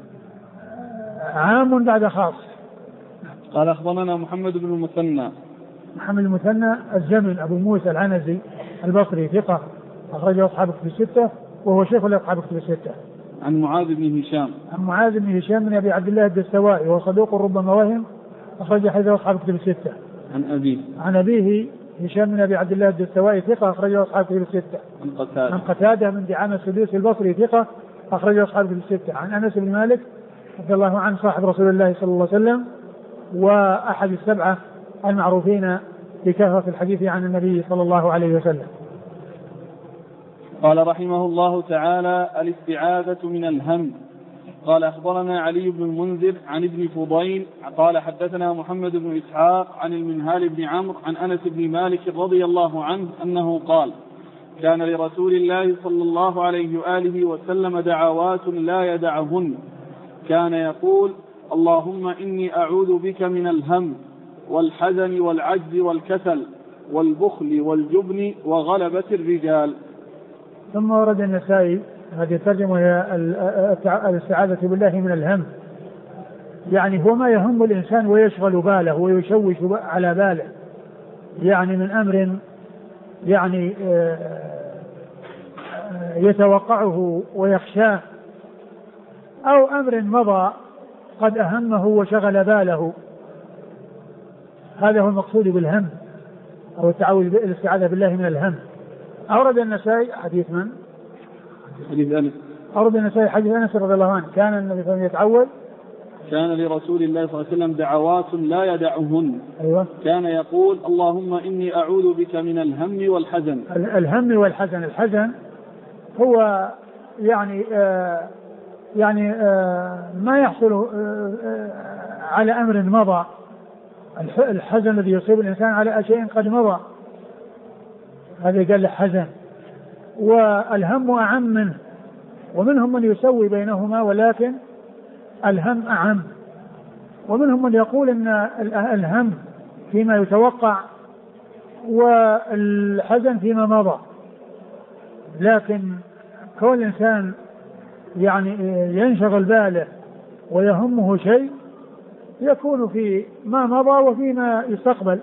عام بعد خاص. قال أخبرنا محمد بن المثنى. محمد المثنى الزمن أبو موسى العنزي البصري ثقة أخرجه أصحاب كتب الستة وهو شيخ لأصحاب كتب الستة. عن معاذ بن هشام. عن معاذ بن هشام بن أبي عبد الله الدستوائي وهو صدوق ربما وهم أخرج حديث أصحاب كتب الستة. عن أبيه هشام بن أبي عبد الله الدستوائي ثقة أخرجه أصحاب كتب الستة. عن قتادة من دعامة السدوسي البصري ثقة أخرجه أصحاب كتب الستة. عن أنس بن مالك رضي الله عنه صاحب رسول الله صلى الله عليه وسلم وأحد السبعة المعروفين بكثرة الحديث عن النبي صلى الله عليه وسلم. قال رحمه الله تعالى: الاستعاذة من الهم. قال أخبرنا علي بن المنذر عن ابن فضيل قال حدثنا محمد بن إسحاق عن المنهال بن عمرو عن أنس بن مالك رضي الله عنه أنه قال: كان لرسول الله صلى الله عليه وآله وسلم دعوات لا يدعهن، كان يقول: اللهم إني أعوذ بك من الهم والحزن والعجز والكسل والبخل والجبن وغلبة الرجال. ثم ورد النسائي هذه الترجمة هي الاستعاذة بالله من الهم، يعني هو ما يهم الإنسان ويشغل باله ويشوش على باله، يعني من أمر يعني يتوقعه ويخشاه، أو أمر مضى قد أهمه وشغل باله. هذا هو المقصود بالهم أو الاستعاذة بالله من الهم. أورد النسائي حديث من؟ حديث أنس. أورد النسائي حديث أنس رضي الله عنه كان النبي صلى الله عليه وسلم يتعوذ. كان لرسول الله صلى الله عليه وسلم دعوات لا يدعهن. أيوة. كان يقول: اللهم إني أعوذ بك من الهم والحزن. الهم والحزن. الحزن هو يعني ما يحصل على أمر مضى. الحزن الذي يصيب الإنسان على شيء قد مضى، هذا قال له حزن. والهم أعم منه، ومنهم من يسوي بينهما، ولكن الهم أعم. ومنهم من يقول أن الهم فيما يتوقع والحزن فيما مضى، لكن كل إنسان يعني ينشغل باله ويهمه شيء يكون في ما مضى وفيما يستقبل.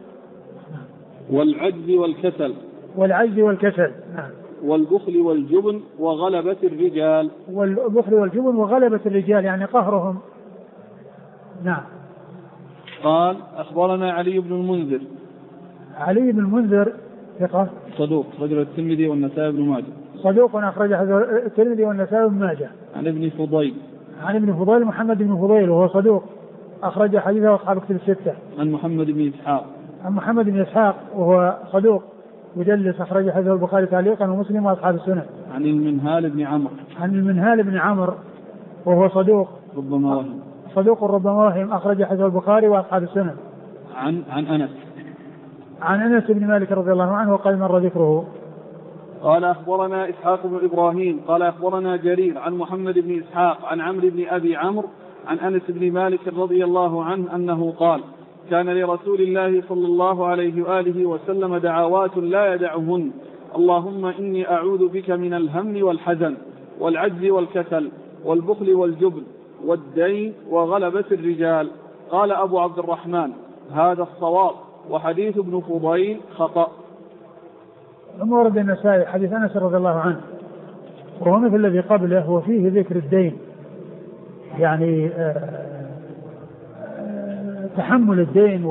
والعجز والكسل. والعجز والكسل. نعم. والبخل والجبن وغلبة الرجال. والبخل والجبن وغلبة الرجال يعني قهرهم. نعم. قال: أخبرنا علي بن المنذر. علي بن المنذر ثقة صدوق رجل الترمذي والنسائي بن ماجه. صدوق أخرجه الترمذي والنسائي بن ماجه. عن ابن فضيل. عن ابن فضيل محمد بن فضيل وهو صدوق أخرج حديثه أصحاب كتب الستة. عن محمد بن إسحاق. عن محمد بن إسحاق وهو صدوق مدلس أخرج حديثه البخاري تعليقا ومسلم وأصحاب السنن. عن المنهال بن عمرو. عن المنهال بن عمرو وهو صدوق ربما وهم. صدوق ربما وهم أخرج حديثه البخاري وأصحاب السنن. عن أنس. عن أنس بن مالك رضي الله عنه وقد مر ذكره. قال: أخبرنا إسحاق بن إبراهيم قال أخبرنا جرير عن محمد بن إسحاق عن عمرو بن أبي عمرو عن أنس بن مالك رضي الله عنه أنه قال: كان لرسول الله صلى الله عليه وآله وسلم دعوات لا يدعهن: اللهم إني أعوذ بك من الهم والحزن والعجز والكسل والبخل والجبن والدين وغلبة الرجال. قال أبو عبد الرحمن: هذا الصواب، وحديث ابن فضيل خطأ. ثم ورد النسائي حديث أنس رضي الله عنه وهو مثل الذي قبله وفيه ذكر الدين، يعني تحمل الدين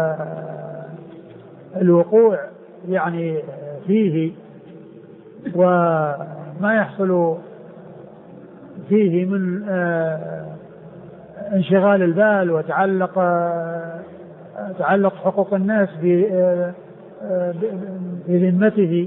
والوقوع يعني فيه وما يحصل فيه من انشغال البال وتعلق حقوق الناس بذمته.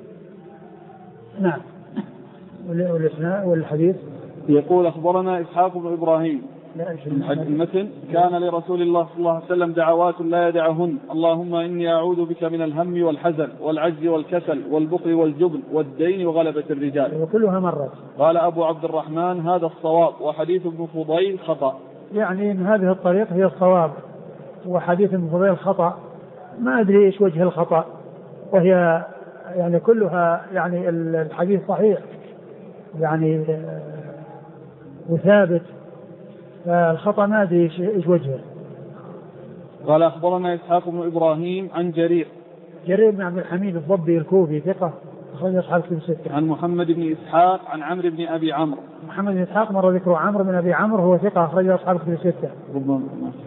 نعم. والحديث يقول: أخبرنا إسحاق بن إبراهيم. المتن: كان لرسول الله صلى الله عليه وسلم دعوات لا يدعهن: اللهم إني أعوذ بك من الهم والحزن والعجز والكسل والبخل والجبن والدين وغلبة الرجال. وكلها مرت. قال أبو عبد الرحمن: هذا الصواب، وحديث ابن فضيل خطأ. يعني إن هذه الطريق هي الصواب وحديث ابن فضيل خطأ. ما أدري إيش وجه الخطأ، وهي يعني كلها يعني الحديث صحيح يعني وثابت، فالخطأ ما أدري إيش وجهه. قال: أخبرنا إسحاق بن إبراهيم عن جرير جرير بن عبد الحميد الضبي الكوفي ثقة أخرج أصحاب كتب الستة. عن محمد بن إسحاق عن عمرو بن أبي عمرو. محمد بن إسحاق مر ذكره. عمرو بن أبي عمرو هو ثقة أخرج أصحاب كتب الستة. ربما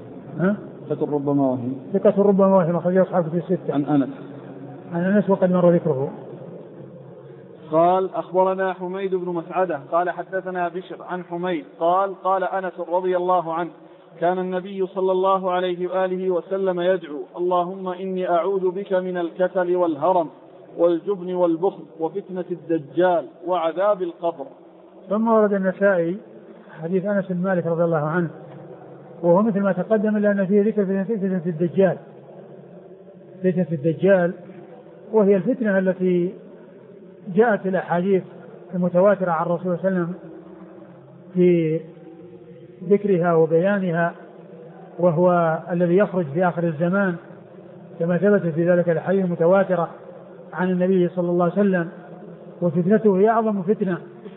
وهم. ثقة ربما وهم أخرج أصحاب كتب الستة. عن أنس وقد مر ذكره. قال أخبرنا حميد بن مسعدة قال حدثنا بشر عن حميد قال أنس رضي الله عنه كان النبي صلى الله عليه وآله وسلم يدعو اللهم إني أعوذ بك من الكسل والهرم والجبن والبخل وفتنة الدجال وعذاب القبر. ثم ورد النسائي حديث أنس بن مالك رضي الله عنه وهو مثل ما تقدم إلا أن فيه ذكر فتنة الدجال. فتنة الدجال وهي الفتنة التي جاءت الأحاديث المتواترة عن الرسول صلى الله عليه وسلم في ذكرها وبيانها، وهو الذي يخرج في آخر الزمان كما ثبت في ذلك الحديث المتواترة عن النبي صلى الله عليه وسلم، وفتنته هي أعظم فتنة.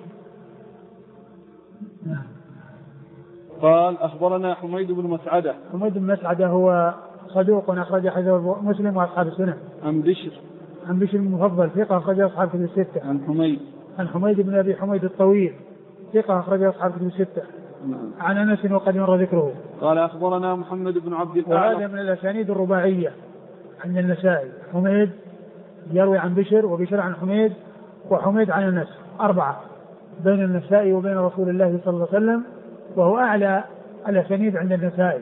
قال أخبرنا حميد بن مسعدة. حميد بن مسعدة هو صدوق أخرج حديثه مسلم وأصحاب السنن. عن بشر المفضل ثقة أخرج أصحاب كتب الستة. عن حميد بن أبي حميد الطويل ثقة أخرج أصحاب كتب الستة. عن أنس وقد مر ذكره. قال أخبرنا محمد بن عبد الأعلى. وهذا من الأسانيد الرباعية عند النسائي. حميد يروي عن بشر وبشر عن حميد وحميد عن أنس، 4 بين النسائي وبين رسول الله صلى الله عليه وسلم، وهو أعلى الأسانيد عند النسائي.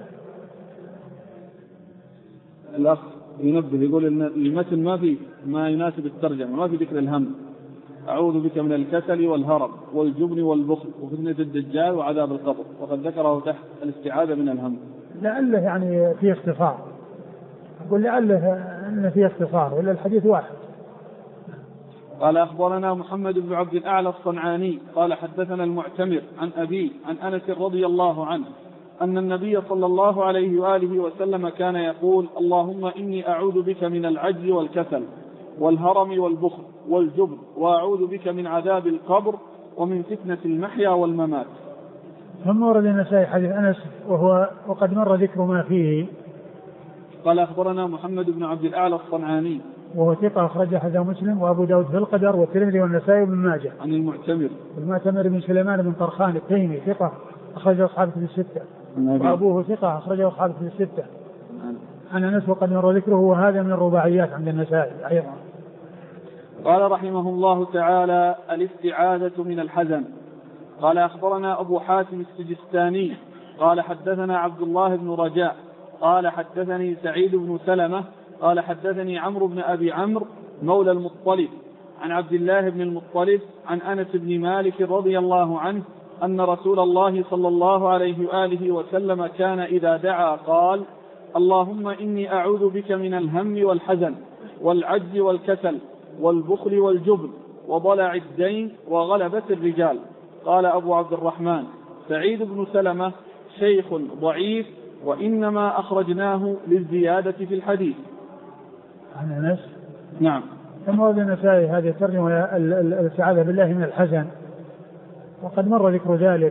الأخ ينبه يقول إن المتن ما يناسب الترجمة، ما في ذكر الهم. أعوذ بك من الكسل والهرم والجبن والبخل وفتنة الدجال وعذاب القبر، وقد ذكره تحت الاستعاذة من الهم. لعله يعني فيه اختصار، أقول لعله أن فيه اختصار ولا الحديث واحد. قال أخبرنا محمد بن عبد الأعلى الصنعاني قال حدثنا المعتمر عن أبي عن أنس رضي الله عنه أن النبي صلى الله عليه وآله وسلم كان يقول اللهم إني أعوذ بك من العجز والكسل والهرم والبخل والجبن وأعوذ بك من عذاب القبر ومن فتنة المحيا والممات. ثم ورد النسائي حديث أنس وقد مر ذكر ما فيه. قال أخبرنا محمد بن عبد الأعلى الصنعاني وهو ثقة أخرج حديث مسلم وأبو داود في القدر والترمذي والنسائي وابن ماجه. عن المعتمر بن سليمان بن طرخان التيمي ثقة أخرج أصحاب كتب الستة. وأبوه ثقة أخرج أصحاب كتب الستة. عن أنس وقد مر ذكره، وهذا من الرباعيات عند النسائي أيضا. قال رحمه الله تعالى الاستعاذة من الحزن. قال أخبرنا أبو حاتم السجستاني قال حدثنا عبد الله بن رجاء قال حدثني سعيد بن سلمة قال حدثني عمرو بن أبي عمرو مولى المطلب عن عبد الله بن المطلب عن أنس بن مالك رضي الله عنه أن رسول الله صلى الله عليه وآله وسلم كان إذا دعا قال اللهم إني أعوذ بك من الهم والحزن والعجز والكسل والبخل والجبن وضلع الدين وغلبة الرجال. قال أبو عبد الرحمن سعيد بن سلمة شيخ ضعيف وإنما أخرجناه للزيادة في الحديث. عن أنس. نعم. ثم ورد النسائي هذه الترجمة الاستعاذة بالله من الحزن، وقد مر ذكر ذلك.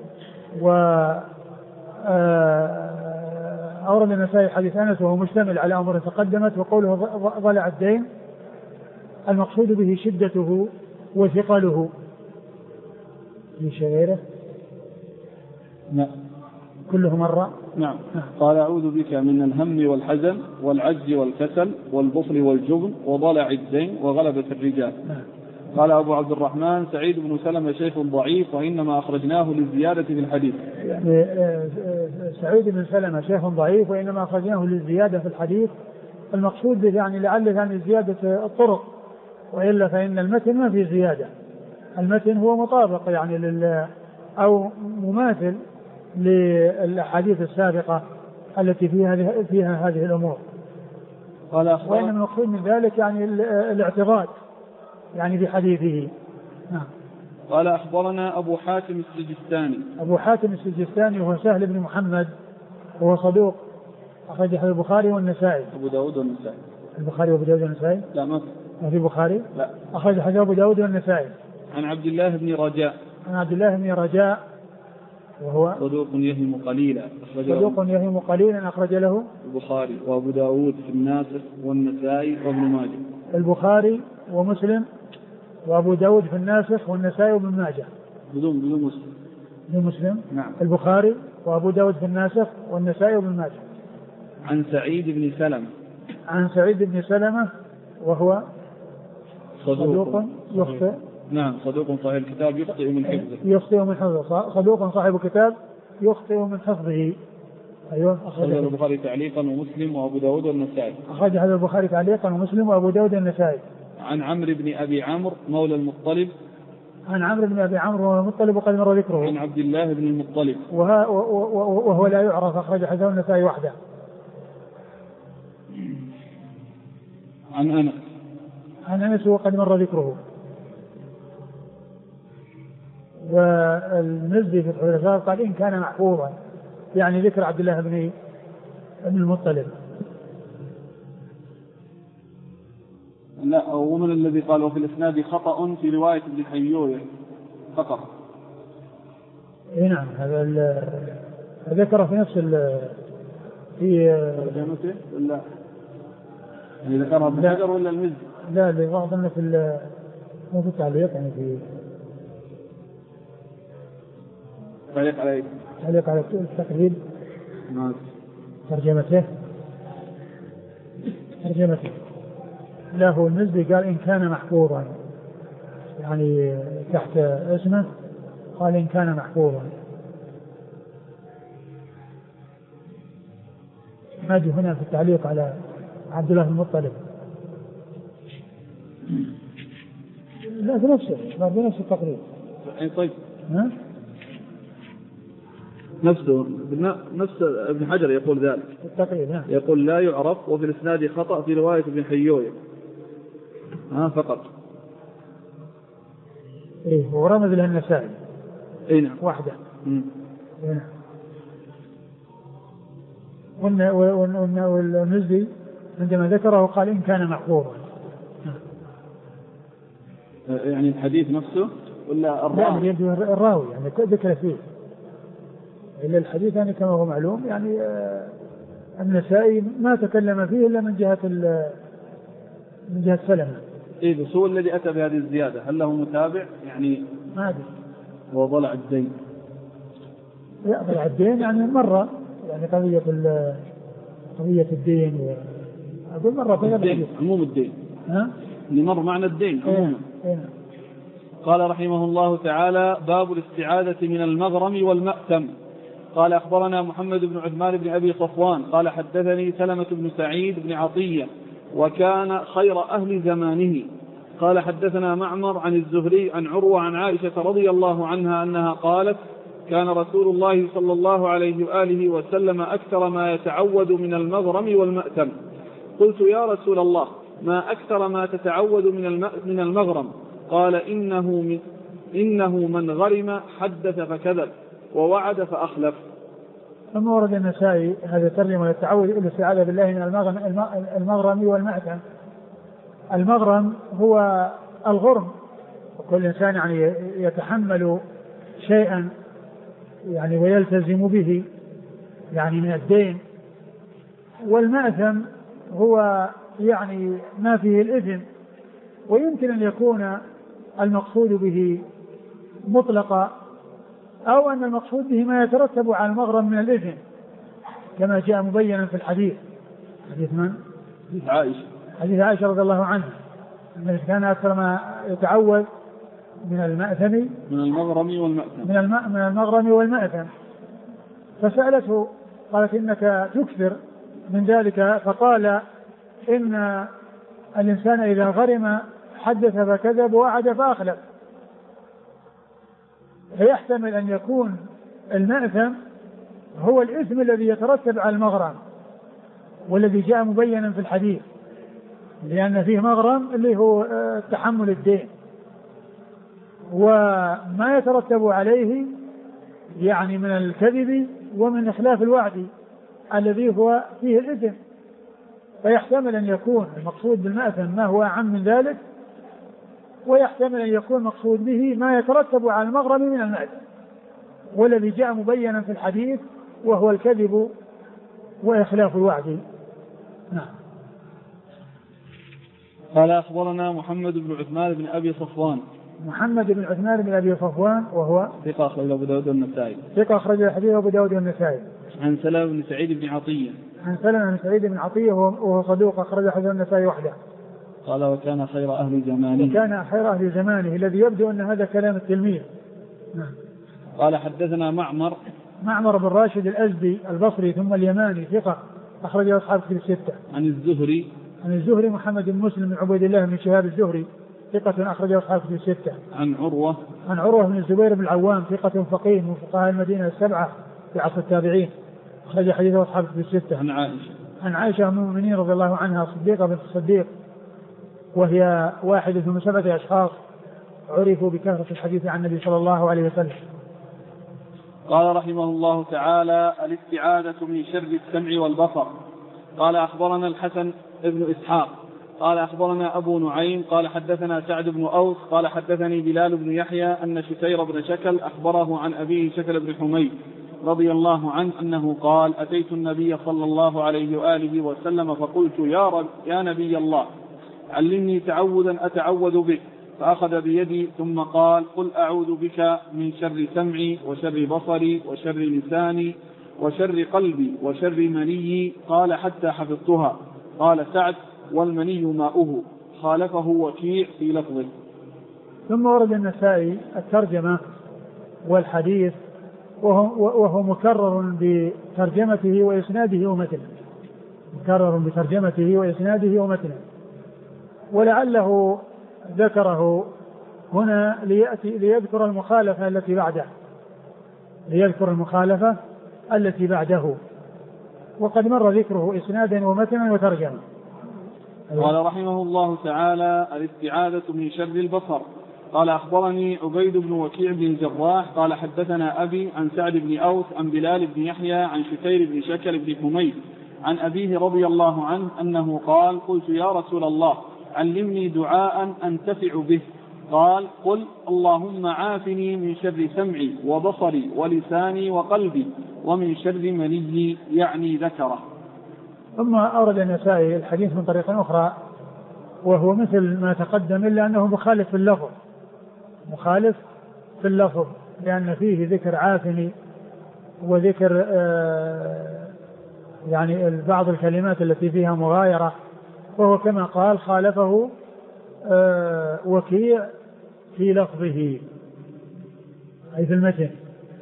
أورد النسائي حديث أنس وهو مشتمل على أمور تقدمت، وقوله ضلع الدين المقصود به شدته وثقله. في شغيره؟ نعم. كله مرة؟ نعم. قال أعوذ بك من الهم والحزن والعجز والكسل والبخل والجبن وضلع الدين وغلبة الرجال. نعم. قال أبو عبد الرحمن سعيد بن سلمة شيخ ضعيف وإنما أخرجناه للزيادة في الحديث. يعني سعيد بن سلمة شيخ ضعيف وإنما أخرجناه للزيادة في الحديث. المقصود يعني لعله يعني زيادة الطرق، وإلا فإن المتن ما فيه زيادة. المتن هو مطابق يعني أو مماثل للأحاديث السابقة التي فيها هذه الأمور. وإن المقصود من ذلك يعني الاعتقاد يعني بحديثه. نعم. قال أخبرنا أبو حاتم السجستاني. أبو حاتم السجستاني هو سهل بن محمد وهو صدوق أخرج حديث البخاري والنسائي. أبو داود والنسائي. البخاري وأبو داود والنسائي؟ لا ما في البخاري؟ لا. أخرج حديث أبو داود والنسائي. عن عبد الله بن رجاء. عن عبد الله بن رجاء وهو صدوق يهم قليلا. صدوق يهم قليلا أخرج له البخاري وأبو داود في الناسخ والنسائي وابن ماجه. البخاري ومسلم وأبو داود في الناسخ والنسائي وابن ماجه. بدون مسلم. بدون مسلم. نعم. البخاري وأبو داود في الناسخ والنسائي وابن ماجه. عن سعيد بن سلمة. عن سعيد بن سلمة وهو صدوق يخطئ. نعم صدوق صاحب الكتاب يخطئ من حفظه. يخطئ من حفظه. صدوق صاحب الكتاب يخطئ من حفظه. أيوه. أخرجه البخاري تعليقا ومسلم وأبو داود والنسائي. أخرج هذا البخاري تعليقا ومسلم وأبو داود والنسائي. عن عمرو بن أبي عمرو مولى المطلب. عن عمرو بن أبي عمرو مولى المطلب وقد مر ذكره. عن عبد الله بن المطلب وهو لا يعرف، أخرج حديث النسائي وحده. عن أنس وقد مر ذكره. والمزي في الحدثاء قال إن كان محفوظا، يعني ذكر عبد الله بن المطلب. لا، ومن الذي قال وفي الإسناد خطأ في رواية ابن حيوية فقط. نعم هذا ذكر في نفس في ترجمته ولا يعني ذكرها ابن حجر ولا المزي؟ لا لبعض أنه في التعليق، يعني في تعليق على التقريب. نعم. ترجمته له المزي قال إن كان محفوظا، يعني تحت اسمه قال إن كان محفوظا. نجي هنا في التعليق على عبد الله المطلب. لا في نفس التقريب. طيب. نفس ابن حجر يقول ذلك التقريب. يقول لا يعرف وفي الإسناد خطأ في رواية ابن حيوية فقط. إيه ورمز له النسائي. نعم. واحدة. والمزي عندما ذكره قال إن كان محفوظا. يعني الحديث نفسه ولا الراوي يعني ذكر فيه إلا الحديث، يعني كما هو معلوم يعني النسائي ما تكلم فيه إلا من جهة سلمة. إيه بس هو الذي أتى بهذه الزيادة، هل له متابع يعني؟ ما أدري. هو ضلع الدين. لا ضلع الدين يعني مرة، يعني قضية الدين أقول مرة الدين عموم الدين. اللي مر معنى الدين عموما. قال رحمه الله تعالى باب الاستعاذة من المغرم والمأتم. قال أخبرنا محمد بن عثمان بن أبي صفوان قال حدثني سلمة بن سعيد بن عطية وكان خير أهل زمانه قال حدثنا معمر عن الزهري عن عروة عن عائشة رضي الله عنها أنها قالت كان رسول الله صلى الله عليه وآله وسلم أكثر ما يتعوذ من المغرم والمأتم. قلت يا رسول الله ما أكثر ما تتعوذ من المغرم؟ قال إنه من غرم حدث فكذب ووعد فأخلف. ثم ورد النسائي هذا الترجمة للتعوذ الاستعاذة بالله من المغرم والمأتم. المغرم هو الغرم، وكل إنسان يعني يتحمل شيئا يعني ويلتزم به يعني من الدين. والمأثم هو يعني ما فيه الإثم، ويمكن أن يكون المقصود به مطلقا أو أن المقصود به ما يترتب على المغرم من الإثم كما جاء مبينا في الحديث. حديث من؟ حديث عائشة رضي الله عنها أنه كان أكثر ما يتعوذ من المأثم من المغرم والمأثم من المغرم والمأثم. فسألته قالت إنك تكثر من ذلك، فقال إن الإنسان إذا غرم حدث فكذب ووعد فأخلف. فيحتمل أن يكون المأثم هو الإثم الذي يترتب على المغرم والذي جاء مبينا في الحديث، لأن فيه مغرم اللي هو تحمل الدين، وما يترتب عليه يعني من الكذب ومن إخلاف الوعد الذي هو فيه الإثم. فيحتمل أن يكون المقصود بالمأثم ما هو أعم من ذلك، ويحتمل أن يكون مقصود به ما يترتب على المغرم من المأثم. والذي جاء مبينا في الحديث وهو الكذب وإخلاف الوعد. نعم. قال أخبرنا محمد بن عثمان بن أبي صفوان. محمد بن عثمان بن أبي صفوان وهو ثقة أخرج أبو داود والنسائي. ثقة أخرج حديث أبو داود والنسائي. عن سلمة بن سعيد بن عطية. عن سلمة بن سعيد بن عطية وهو صدوق أخرج حديث النسائي وحده. قال وكان خير أهل زمانه. وكان خير أهل زمانه، الذي يبدو أن هذا كلام التلميذ. نعم. قال حدثنا معمر بن راشد الأزدي البصري ثم اليماني ثقة أخرج أصحاب كتب الستة. عن الزهري محمد بن مسلم بن عبيد الله بن شهاب الزهري ثقة أخرج أصحاب كتب الستة. عن عروة بن الزبير بن العوام ثقة فقيه من فقهاء المدينة السبعة في عصر التابعين أخرج حديثه أصحاب كتب الستة. عن عائشة أم المؤمنين رضي الله عنها صديقة بنت الصديق، وهي واحدة من 7 أشخاص عرفوا بكثرة الحديث عن النبي صلى الله عليه وسلم. قال رحمه الله تعالى: الاستعاذة من شر السمع والبصر. قال أخبرنا الحسن بن إسحاق قال أخبرنا أبو نعيم قال حدثنا سعد بن أوس قال حدثني بلال بن يحيى أن شتير بن شكل أخبره عن أبيه شكل بن حميد رضي الله عنه أنه قال: أتيت النبي صلى الله عليه وآله وسلم فقلت: يا نبي الله، علمني تعوذا أتعوذ به. فأخذ بيدي ثم قال: قل أعوذ بك من شر سمعي وشر بصري وشر لساني وشر قلبي وشر مني. قال: حتى حفظتها. قال سعد: والمني ماؤه. خالفه وكيع في لفظه. ثم ورد النسائي الترجمة والحديث وهو مكرر بترجمته وإسناده ومتنه، ولعله ذكره هنا ليذكر المخالفة التي بعده، وقد مر ذكره إسنادا ومتنا وترجمة. قال رحمه الله تعالى: الاستعاذة من شر البصر. قال أخبرني عبيد بن وكيع بن الجراح قال حدثنا أبي عن سعد بن أوس عن بلال بن يحيى عن شتير بن شكل بن حميد عن أبيه رضي الله عنه أنه قال: قلت: يا رسول الله، علمني دعاء أنتفع به. قال: قل: اللهم عافني من شر سمعي وبصري ولساني وقلبي ومن شر مني، يعني ذكره. ثم أورد النسائي الحديث من طريق أخرى وهو مثل ما تقدم، إلا أنه مخالف في اللفظ لأن فيه ذكر عافني وذكر يعني بعض الكلمات التي فيها مغايرة، وهو كما قال خالفه وكيع في لفظه أي في المتن.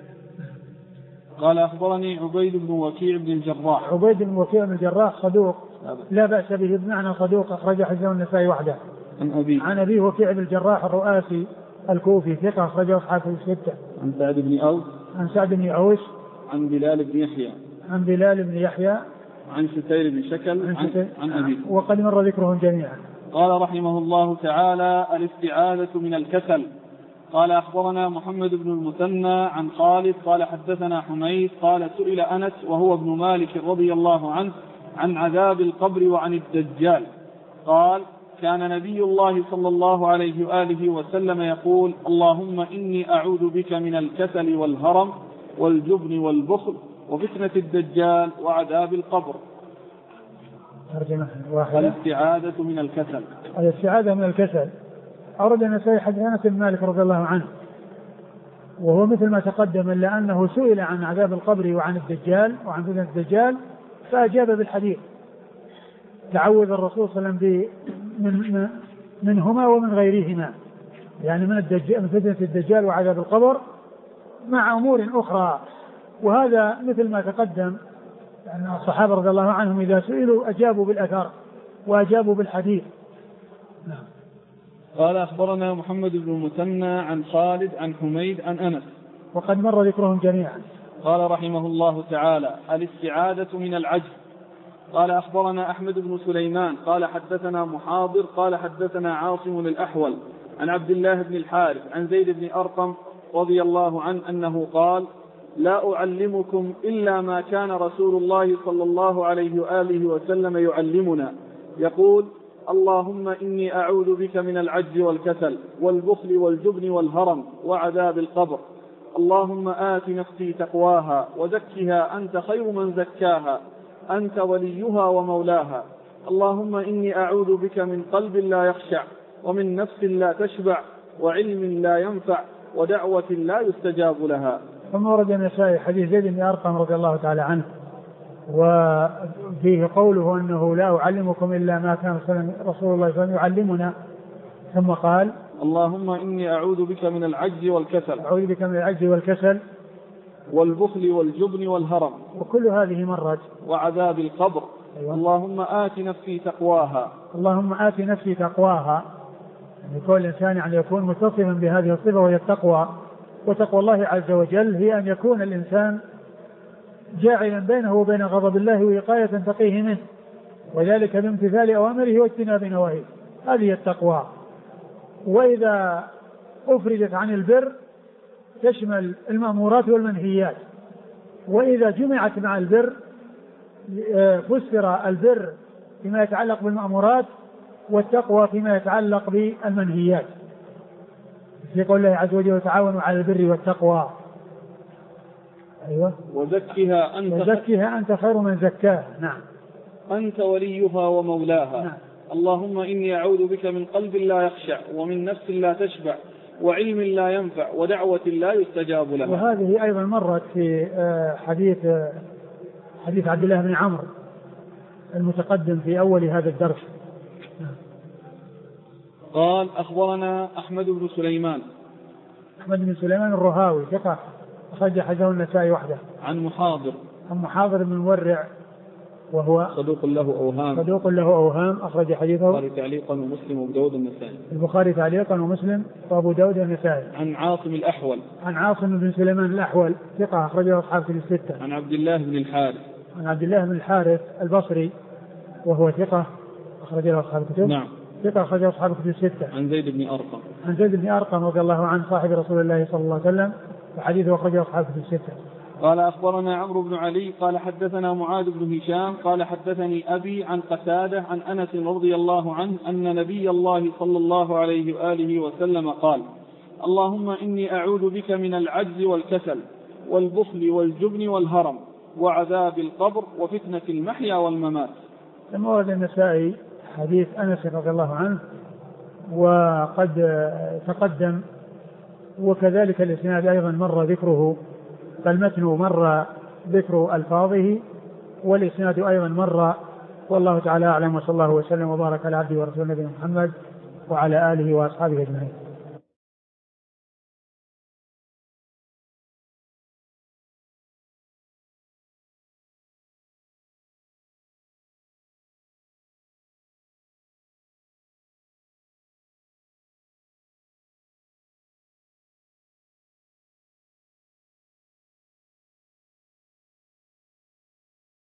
قال أخبرني عبيد بن وكيع بن الجراح صدوق لا بأس به، بمعنى صدوق أخرج حديثه النسائي وحده. عن أبي وكيع بن الجراح الرؤاسي الكوفي ثقة أخرجه أصحاب الستة. عن سعد بن أوس عن بلال بن يحيى عن شتير بن شكل عن أبي، وقد مر ذكرهم جميعا. قال رحمه الله تعالى: الاستعاذة من الكسل. قال أخبرنا محمد بن المثنى عن خالد قال حدثنا حميد قال: سئل أنس وهو ابن مالك رضي الله عنه عن عذاب القبر وعن الدجال، قال: كان نبي الله صلى الله عليه وآله وسلم يقول: اللهم إني أعوذ بك من الكسل والهرم والجبن والبخل وفتنة الدجال وعذاب القبر. الاستعاذة من الكسل. أورد النسائي حديث أنس بن مالك رضي الله عنه وهو مثل ما تقدم، إلا أنه سئل عن عذاب القبر وعن الدجال وعن فتنة الدجال فأجاب بالحديث، تعوذ الرسول صلى الله عليه وسلم منهما ومن غيرهما، يعني من فتنة الدجال وعذاب القبر مع أمور أخرى. وهذا مثل ما تقدم أن الصحابة رضي الله عنهم إذا سئلوا أجابوا بالأثر وأجابوا بالحديث. نعم. قال أخبرنا محمد بن المثنى عن خالد عن حميد عن أنس، وقد مر ذكرهم جميعا. قال رحمه الله تعالى: الاستعاذة من العجز. قال أخبرنا أحمد بن سليمان قال حدثنا محاضر قال حدثنا عاصم الأحول عن عبد الله بن الحارث عن زيد بن أرقم رضي الله عنه أنه قال: لا أعلمكم إلا ما كان رسول الله صلى الله عليه وآله وسلم يعلمنا، يقول: اللهم إني أعوذ بك من العجز والكسل والبخل والجبن والهرم وعذاب القبر. اللهم آت نفسي تقواها وزكها أنت خير من زكاها أنت وليها ومولاها. اللهم إني أعوذ بك من قلب لا يخشع ومن نفس لا تشبع وعلم لا ينفع ودعوة لا يستجاب لها. ثم ورد النسائي حديث زيد بن أرقم رضي الله تعالى عنه وفيه قوله أنه لا أعلمكم إلا ما كان رسول الله صلى الله عليه وسلم يعلمنا، ثم قال اللهم إني أعوذ بك من العجز والكسل. أعوذ بك من العجز والكسل والبخل والجبن والهرم. وكل هذه مرت. وعذاب القبر. أيوة. اللهم آت نفسي تقواها. اللهم آت نفسي تقواها، يعني كل إنسان يعني يكون متصفا بهذه الصفة وهي التقوى. وتقوى الله عز وجل هي أن يكون الإنسان جاعلا بينه وبين غضب الله ووقاية تقيه منه، وذلك بامتثال أوامره واجتناب نواهيه، هذه التقوى. وإذا أفردت عن البر تشمل المأمورات والمنهيات، وإذا جمعت مع البر فسر البر فيما يتعلق بالمأمورات والتقوى فيما يتعلق بالمنهيات، في قول الله عز وجل وتعاونوا على البر والتقوى. أيوة. وزكها أنت خير من زكاها. نعم. أنت وليها ومولاها. نعم. اللهم إني أعوذ بك من قلب لا يخشع ومن نفس لا تشبع وعلم لا ينفع ودعوة لا يستجاب لها. وهذه أيضا مرت في حديث عبد الله بن عمرو المتقدم في أول هذا الدرس. قال أخبرنا أحمد بن سليمان. أحمد بن سليمان الرهاوي ثقة أخرج حديثه النسائي وحده. عن محاضر بن مورع وهو صدوق له أوهام أخرج حديثه البخاري تعليقا ومسلم وأبو داود النسائي. البخاري تعليقا ومسلم وأبو داود النسائي. عن عاصم بن سليمان الأحول ثقة أخرجه أصحاب كتب الستة. عن عبد الله بن الحارث البصري وهو ثقة أخرجه أصحاب الكتب. نعم. ثقة أخرجه أصحاب كتب الستة. عن زيد بن أرقم رضي الله عنه صاحب رسول الله صلى الله عليه وسلم وحديثه أخرجه أصحاب كتب الستة. قال أخبرنا عمرو بن علي قال حدثنا معاذ بن هشام قال حدثني أبي عن قتادة عن أنس رضي الله عنه أن نبي الله صلى الله عليه وآله وسلم قال اللهم إني أعوذ بك من العجز والكسل والبخل والجبن والهرم وعذاب القبر وفتنة المحيا والممات. ثم ورد النسائي حديث أنس رضي الله عنه وقد تقدم، وكذلك الإسناد أيضا مر ذكره، فالمتن مر ذكر ألفاظه والإسناد أيضا مر، والله تعالى أعلم، وصلى الله وسلم وبارك على عبده ورسوله نبينا محمد وعلى آله وأصحابه أجمعين.